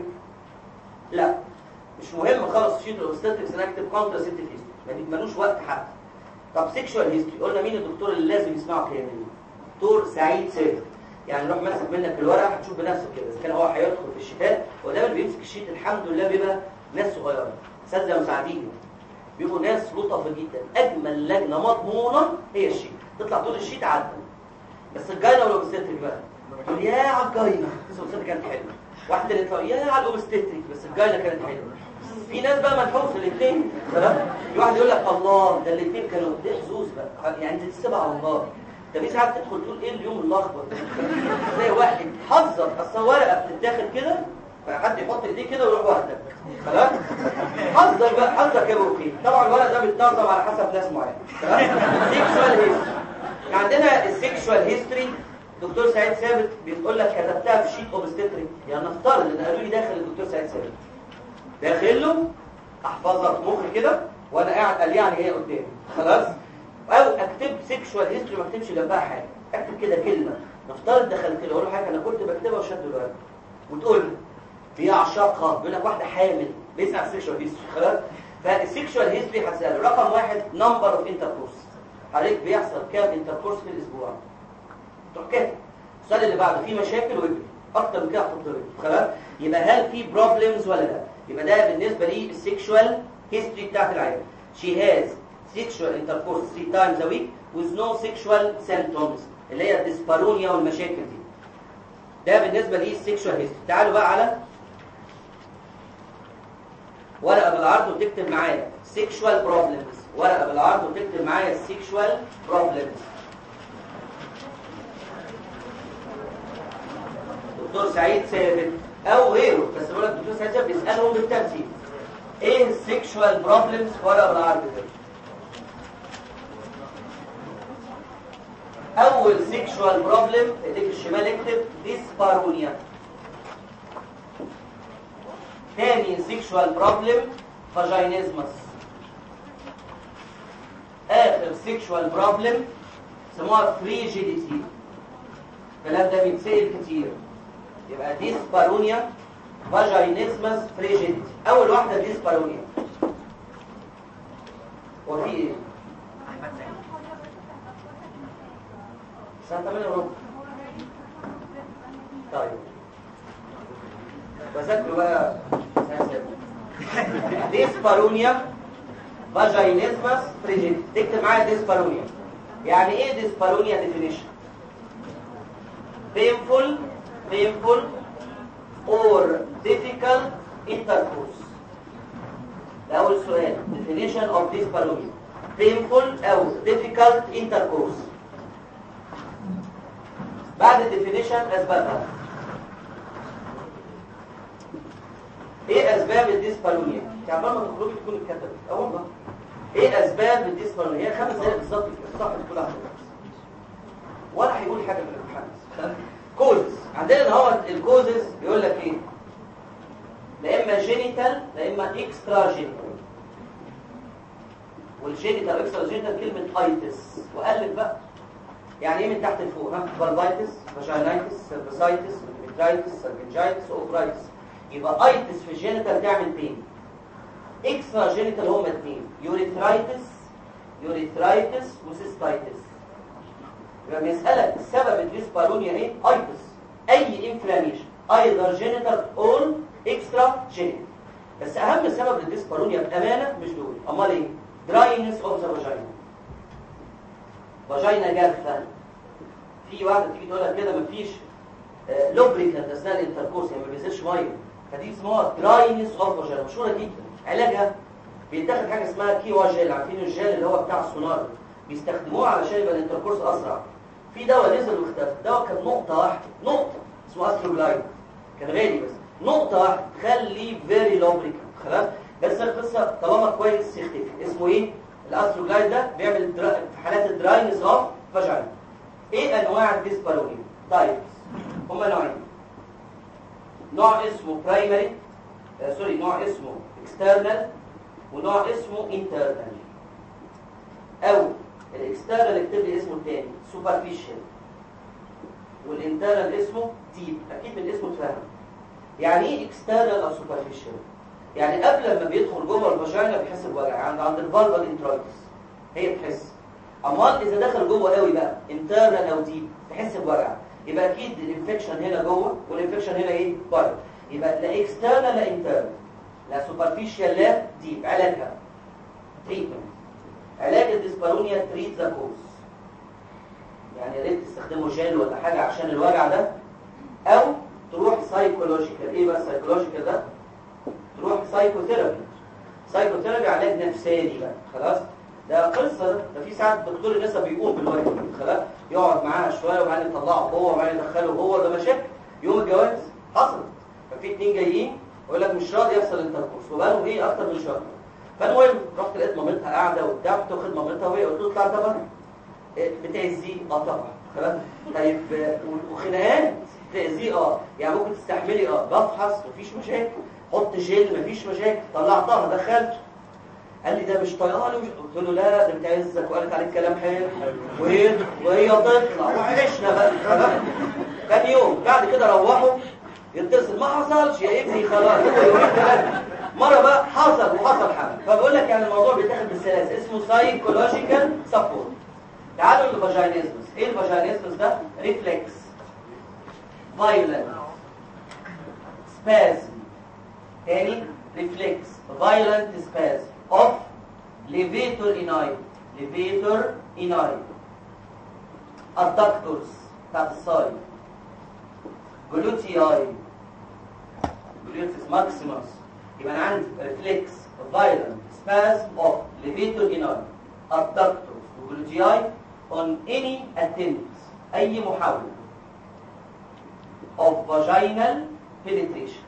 لا مش مهم خالص شيت الاوبستريك، انا اكتب كونتراسيبتيف هيستوري ملوش وقت حتى. طب سيكشوال هيستوري قلنا مين الدكتور اللي لازم يسمعه كلامي؟ دكتور سعيد سيد. يعني روح ماسك منك الورقه هتشوف بنفسك كده اذا كان هو هيدخل في الشتات. ودايما اللي بيمسك الشيت الحمد لله بيبقى ناس صغيره اساتذه مساعدين، بيبقوا ناس لطفة جدا. اجمل لجنه مضمونه هي الشيت، تطلع طول الشيت عدل. بس الجاينه والاوبستريك بقى تقول يا على الجاينه الاوبستريك كانت حلوه، واحده اللي تقول يا على الاوبستريك بس الجاينه كانت حلوه. في ناس بقى منحوس الاثنين تمام. في واحد يقول لك الله ده الاثنين كانوا ده حظوظ بقى، يعني انت تسيبها على الله. ده في ساعات تدخل تقول ايه اليوم الاخضر تلاقي واحد حذر اصل ورقه بتتاخد كده فحد يحط ايديه كده ويروح واخدك خلاص. حذر بقى حذر كده وفيه. طبعا الورق ده بيتنظم على حسب ناس معينه تمام. سيكشوال هيستوري عندنا السيكشوال هيستوري. دكتور سعيد ثابت بيقول لك كتبتها في شيت اوبستريك، يعني نفترض ان قالوا لي داخل الدكتور سعيد ثابت داخل له احفظها في مخي كده وانا قاعد قال يعني هي قدامي خلاص. او اكتب سيكشوال هيستوري ما اكتبش جنبها حاجه، اكتب كده كلمه نفترض دخلت له اقول له حاجه انا كنت بكتبها وشد الورق وتقول لي بيعشقها بيقول لك واحده حامل بيسال على السكشوال هيستوري خلاص. فالسكشوال هيستوري هتساله رقم واحد نمبر اوف انتركورس، حضرتك بيحصل كام انتركورس في الاسبوع؟ تروح كده. السؤال اللي بعده في مشاكل وابني اكتر من كده هتضرب خلاص. يبقى هل في بروبلمز ولا لا؟ يبقى ده بالنسبه لي السكشوال هيستوري بتاعت العيال. she has sexual intercourse three times a week with no sexual symptoms اللي هي الديسبارونيا والمشاكل دي. ده بالنسبه لي السكشوال هيستوري. تعالوا بقى على ورقه بالعرض وتكتب معايا sexual problems، ورقه بالعرض وتكتب معايا sexual problems. دكتور سعيد ثابت او غيره، بس بقول لك دكتور سعيد ثابت بيسالهم بالترتيب. ايه السكشوال بروبلمز في ورقه بالعرض كده؟ اول سكشوال بروبلم اللي في الشمال اكتب ديسبارونيا. ثاني سكشوال بروبلم فاجينيزمس. اخر سكشوال بروبلم سموها فريجيديتي. الكلام ده بيتسال كتير. يبقى ديسبارونيا فاجينيزمس فريجيديتي. اول واحده ديسبارونيا. وفي ايه؟ الساعه ثمانية وربع. طيب بذاكروا بقى ديسبارونيا فاجينيزمس فريجيديتي. تكتب معايا ديسبارونيا. يعني ايه ديسبارونيا ديفينيشن؟ painful painful or difficult intercourse. ده أول سؤال. definition of dyspareunia. painful أو difficult intercourse. بعد definition أسبابها. إيه أسباب الديسبارونيا؟ يعني ما تخرجي تكون اتكتبت. أه والله. إيه أسباب الديسبارونيا؟ هي خمس دقايق بالظبط صح كل واحد. ولا هيقول حاجة من الامتحان. كوزز عندنا هو الكوزز يقول لك ايه؟ لا اما جينيتال لا اما اكسترا جينيتال. والجينيتال اكسترا جينيتال كلمه ايتس وقلب بقى. يعني ايه من تحت لفوق؟ ها فالفايتس، فاجينايتس، سيرفيسايتس، ميترايتس، سيرفنجايتس، اوفرايتس. يبقى ايتس في الجينيتال تعمل بين. اكسترا جينيتال هما اثنين يوريثرايتس يوريثرايتس وسيستايتس. يبقى بيسألك سبب الديسبارونيا ايه؟ ايتس. اي انفلاميشن ايذر جينيتال اور اكسترا جينيتال. بس اهم سبب للديسبارونيا بامانه مش دول. امال ايه؟ دراينس اوف ذا فاجينا. فاجينا جافه. في واحده تيجي تقول لك كده مفيش لوبريكانت اثناء الانتركورس يعني ما بينزلش ميه، فدي اسمها دراينس اوف فاجينا مشهوره جدا. علاجها بيتاخد حاجه اسمها كيوا جيل. عارفين الجيل اللي هو بتاع السونار بيستخدموه علشان يبقى الانتركورس اسرع. في دواء نزل واختفى. دواء كان نقطه واحده نقطه اسمه استروجلايد كان غالي بس نقطه واحده تخلي فيري لوبريكانت خلاص. بس القصه طالما كويس يختفي. اسمه ايه الاستروجلايد ده؟ بيعمل درا... في حالات الدراينس اوف فاجينا. ايه انواع الديسبارونيا؟ طيب هما نوعين. نوع اسمه برايمري آه سوري نوع اسمه اكسترنال ونوع اسمه انترنال. او الاكسترنال اكتب لي اسمه الثاني سوبرفيشال والانترنال اسمه ديب. اكيد من اسمه تفهم. يعني ايه اكسترنال او سوبرفيشال؟ يعني قبل ما بيدخل جوه الفاجينا بيحس بوجع عند عند الفالفال انترايتس هي بتحس. امال اذا دخل جوه قوي بقى انترنال او ديب تحس بوجع. يبقى اكيد الانفكشن هنا جوه والانفكشن هنا ايه؟ بره. يبقى لا اكسترنال لا انترنال لا سوبرفيشال لا ديب. علاجها تريتمنت. علاج الديسبارونيا تريت ذا كوز. يعني يا ريت تستخدموا جيل ولا حاجه عشان الوجع ده، او تروح سايكولوجيكال. ايه بقى السايكولوجيكال ده؟ تروح سايكوثيرابي. سايكوثيرابي علاج نفساني بقى خلاص. ده قصه ده في ساعات الدكتور لسه بيقوم بالواجب خلاص، يقعد معاها شويه وبعدين يطلعه هو وبعدين يدخله هو. ده مشاكل يوم الجواز حصلت. ففي اتنين جايين يقول لك مش راضي يحصل انتركورس وبقالهم ايه اكتر من شهر. فالمهم رحت لقيت مامتها قاعده وبتاع، كنت واخد مامتها وهي قلت له اطلع انت بره. بتعزيه؟ اه طبعا خلاص. طيب وخناقات تأذيه؟ اه. يعني ممكن تستحملي؟ اه. بفحص مفيش مشاكل. حط جيل مفيش مشاكل. طلعتها دخلت. قال لي ده مش طياري. قلت له لا ده بتعزك وقالت عليك كلام حلو وهي وهي تطلع وعشنا بقى خلاص. كان يوم بعد كده روحوا يتصل ما حصلش يا ابني خلاص. مره بقى حصل وحصل حاجه. فبقول لك يعني الموضوع بيتاخد بالسلاسه، اسمه سايكولوجيكال سبورت. تعالوا للفاجينيزمز. ايه الفاجينيزمز ده؟ ريفلكس فايولنت سبازم. تاني ريفلكس فايولنت سبازم اوف ليفيتور اناي. ليفيتور اناي الدكتورز بتاعت الصايم. جلوتياي جلوتيس ماكسيموس. يبقى انا عندي ريفلكس فايولنت سبازم اوف ليفيتور اناي الدكتورز وجلوتياي on any attempt اي محاولة of vaginal penetration.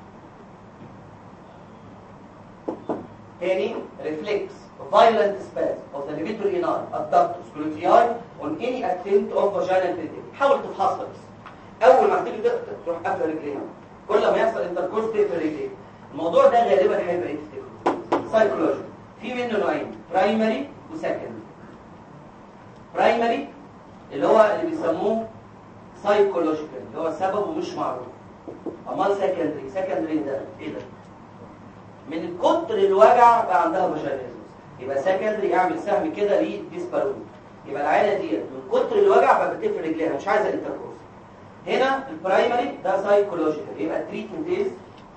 تاني reflex violent spasm of the levator ani adductors gluteus on any attempt of vaginal penetration. حاول تفحصها بس. اول ما هتيجي تروح قافله رجليها، كل ما يحصل انتركورس تقفل رجليها. الموضوع ده غالبا هيبقى ايه تفتكروا؟ سايكولوجي. في منه نوعين، برايمري وسكندري. برايمري اللي هو اللي بيسموه سايكولوجيكال اللي هو سببه مش معروف. امال سكندري سكندري ده ايه ده؟ من كتر الوجع بقى عندها فاجينيزم. يبقى سكندري اعمل سهم كده لديسباروني. يبقى العيله ديت من كتر الوجع بقى بتقفل رجليها مش عايزه انتركورس. هنا البرايمري ده سايكولوجيكال. يبقى تريتمنت از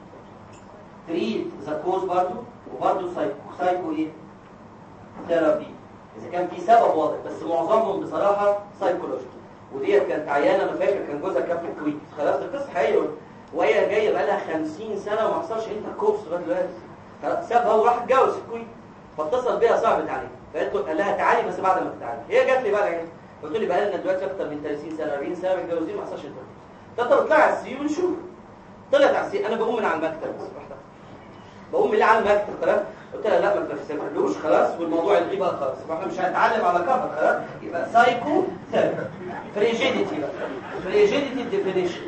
تريت ذا كوز برضه وبرضه سايكو سايكو ايه؟ ثيرابي اذا كان في سبب واضح، بس معظمهم بصراحه سايكولوجيكال. وديت كانت عيانه انا فاكر كان جوزها كان في الكويت. خلاص دي قصه حقيقيه وهي جايه بقى لها خمسين سنه وما حصلش انتركورس لغايه دلوقتي. سابها وراح اتجوز في الكويت. فاتصل بيها صاحبت عليه فقالت له قال لها تعالي بس بعد ما تتعالي. هي جات لي بقى العيان قلت لي بقى لنا دلوقتي اكتر من ثلاثين سنه أربعين سنه متجوزين ما حصلش انتركورس. طب اطلعي على السي ونشوف. طلعت على السي. انا بقوم من على المكتب بقوم من اللي على المكتب خلاص. قلت لها لا ما تفسرلوش خلاص والموضوع يلغي بقى خلاص. فاحنا مش هنتعلم على كفر خلاص. يبقى سايكو ثيرابي. فريجيديتي بقى. فريجيديتي ديفينيشن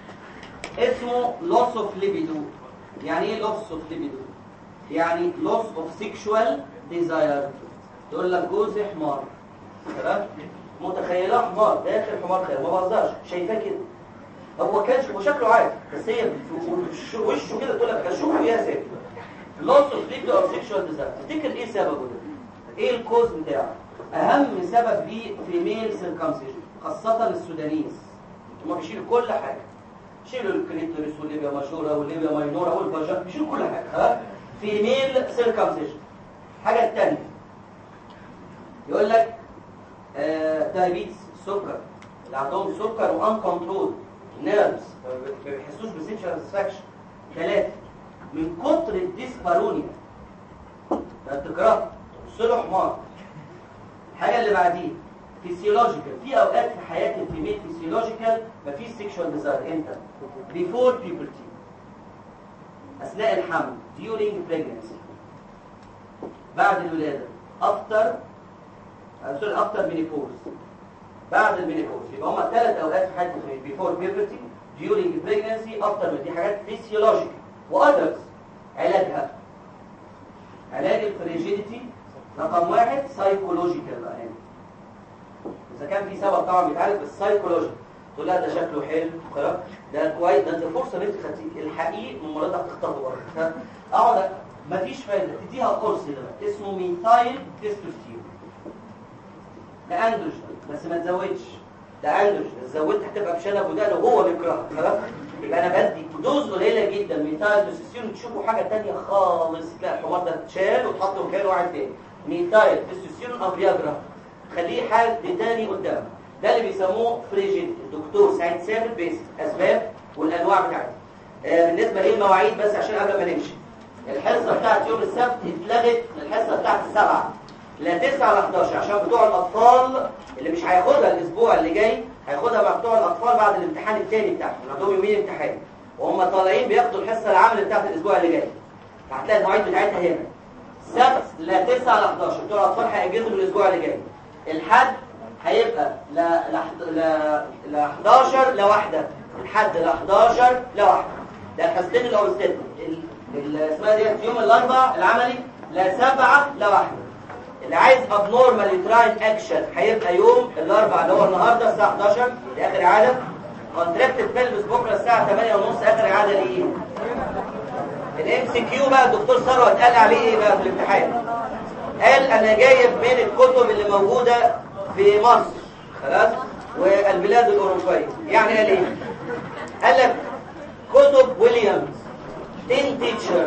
اسمه loss of libido. يعني ايه loss of libido؟ يعني loss of sexual desire. تقول لك جوزي حمار تمام؟ متخيلاه حمار داخل حمار خير ما بهزرش شايفاه كده. هو كان هو شكله عادي بس هي وشه كده تقول لك اشوفه يا سيدي. loss of libido or sexual desire. تفتكر ايه سببه ده؟ ايه الكوز بتاعه؟ اهم سبب ليه فيميل سيركمسيشن خاصه السودانيز. هم بيشيلوا كل حاجه. شيلوا الكليتوريس والليبيا ماجورا والليبيا ماينورا والفاجا بيشيلوا كل حاجه. ها فيميل سيركمسيشن. الحاجه الثانيه يقول لك آه دايابيتس سكر. اللي عندهم سكر وان كنترول نيرفز ما بيحسوش بسيكشوال ساتسفاكشن. ثلاثه من كتر الديسبارونيا ده تكره له حمار. الحاجه اللي بعديه فيسيولوجيكال. في اوقات في حياه الفيميل فيسيولوجيكال مفيش سيكشوال ديزاير. امتى؟ بيفور بيوبرتي اثناء الحمل during pregnancy بعد الولاده افتر سوري افتر مينيبوز بعد المينيبوز. يبقى هما ثلاث اوقات في حياه الفيميل بيفور بيوبرتي during pregnancy افتر. دي حاجات فيسيولوجيكال. واذرز علاجها علاج الفريجيديتي رقم واحد سايكولوجيكال بقى. هنا اذا كان في سبب طبعا بيتعالج بس سايكولوجيكال. تقول لها ده شكله حلو خلاص ده كويس ده انت فرصه ان انت خدتيه الحقيقي من مرضى هتختاره بره. اقعد مفيش فايده تديها قرص ده اسمه ميثايل تستوستيرون. ده اندروجين بس ما تزودش. ده اندروجين زودت هتبقى بشنب ودقن وهو بيكرهها خلاص. يبقى انا بدي دوز قليله جدا ميثايل تستوستيرون. تشوفوا حاجه ثانيه خالص تلاقي الحمار ده اتشال وتحط مكانه واحد تاني. ميثايل تستوستيرون او فياجرا. خليه حد تاني قدامك. ده اللي بيسموه فريجيد. الدكتور سعيد سامر بيس اسباب والانواع بتاعتها. آه بالنسبه للمواعيد بس عشان قبل ما نمشي. الحصه بتاعت يوم السبت اتلغت الحصه بتاعت السبعه لا تسعة ل احداشر عشان بتوع الاطفال اللي مش هياخدها الاسبوع اللي جاي هياخدها مع بتوع الاطفال بعد الامتحان الثاني بتاعهم. عندهم يومين امتحان وهم طالعين بياخدوا الحصه العامه بتاعت الاسبوع اللي جاي. فهتلاقي المواعيد بتاعتها هنا. سبت لا تسعة ل احداشر بتوع الاطفال هيجهزوا الاسبوع اللي جاي. الحد هيبقى لا لا لا احداشر لواحده. الحد لا احداشر لواحده. ده الحصتين الاولستين اللي اسمها ديت يوم الاربعاء العملي لا سبعة لا واحدة. اللي عايز abnormal uterine action هيبقى يوم الاربعاء اللي هو النهارده الساعه حداشر دي اخر اعاده. contracted pelvis بكره الساعه ثمانية ونص اخر اعاده ليه. الام سي كيو بقى الدكتور ثروت قال عليه ايه بقى في الامتحان؟ قال انا جايب من الكتب اللي موجوده في مصر خلاص والبلاد الاوروبيه. يعني قال ايه؟ قال لك كتب ويليامز تين تيتشر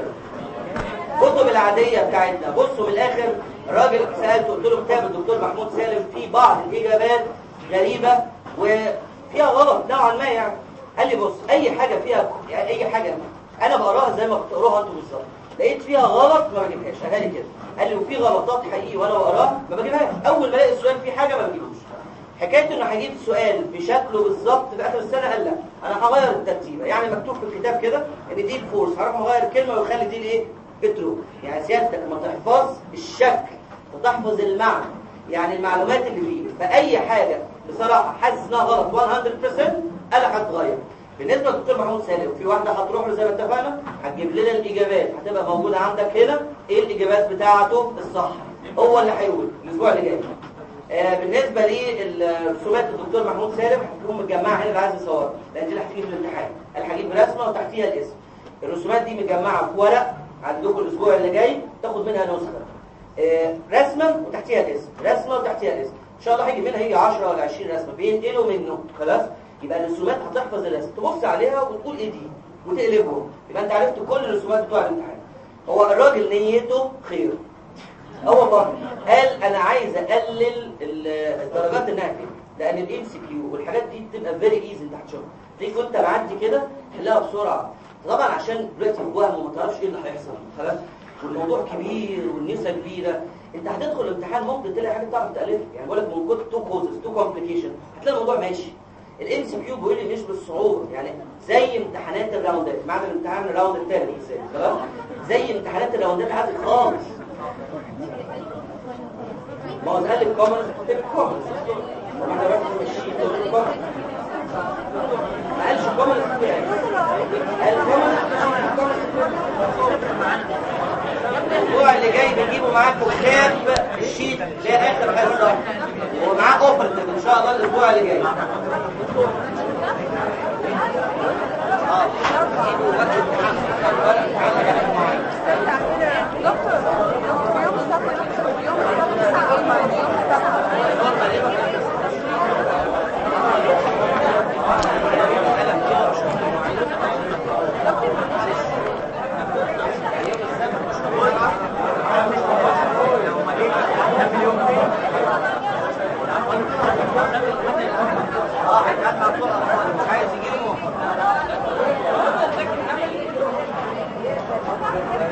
كتب العاديه بتاعتنا. بصوا من الاخر الراجل سالته قلت له كتاب الدكتور محمود سالم فيه بعض الاجابات غريبه وفيها غلط نوعا ما يعني. قال لي بص اي حاجه فيها يعني اي حاجه انا بقراها زي ما بتقروها انتوا بالظبط لقيت فيها غلط ما بجيبهاش. قال لي كده قال لي وفي غلطات حقيقي وانا بقراها ما بجيبهاش. اول ما الاقي السؤال فيه حاجه ما بجيبوش. حكايه انه هجيب سؤال بشكله بالظبط في اخر السنه قال لا انا هغير الترتيبه. يعني مكتوب في الكتاب كده ان دي الفورس هروح مغير كلمه ويخلي دي الايه بترو. يعني سيادتك ما تحفظ الشكل وتحفظ المعنى يعني المعلومات اللي فيه. فاي حاجه بصراحه حاسس انها غلط مية بالمية انا هتغير. بالنسبه للدكتور محمود سالم في واحده هتروح له زي ما اتفقنا هتجيب لنا الاجابات هتبقى موجوده عندك هنا ايه الاجابات بتاعته الصح هو اللي هيقول الاسبوع اللي جاي. آه بالنسبه للرسومات الدكتور محمود سالم هتكون متجمعه هنا اللي عايز يصورها لان دي اللي هتيجي في الامتحان. انا هجيب رسمه وتحتيها الاسم. الرسومات دي متجمعه في ورق عندكم الاسبوع اللي جاي تاخد منها نسخه. آه رسمه وتحتيها الاسم رسمه وتحتيها الاسم. ان شاء الله هيجي منها هيجي عشرة ولا عشرين رسمه بينقلوا منه خلاص. يبقى الرسومات هتحفظ الرسم تبص عليها وتقول ايه دي وتقلبهم. يبقى انت عرفت كل الرسومات بتوع الامتحان. هو الراجل نيته خير. اه والله قال انا عايز اقلل الدرجات انها فيه لان الام سي كيو والحاجات دي بتبقى فيري ايزي انت هتشوفها. تيجي وانت معدي كده تحلها بسرعه. طبعا عشان دلوقتي وهم وما تعرفش ايه اللي هيحصل خلاص والموضوع كبير والنسبه كبيره. انت هتدخل الامتحان ممكن تلاقي حاجه تعرف تالفها. يعني بقول لك من كتر تو كوزز تو كومبليكيشن هتلاقي الموضوع ماشي. الام سي كيو بيقول لي مش بالصعوبه يعني زي امتحانات الراوندات معنى الامتحان الراوند الثالث ازاي خلاص زي امتحانات الراوندات عادي خالص. ما هو قال لي الكومنز كتب الكومنز وما انا باخد الشيت والكومنز ما قالش الكومنز يعني قال الكومنز. الاسبوع اللي جاي بنجيبه معاكم كتاب الشيت اللي هي اخر حصه ومعاه اوفر ان شاء الله الاسبوع اللي جاي. اه مش عايز يجيبه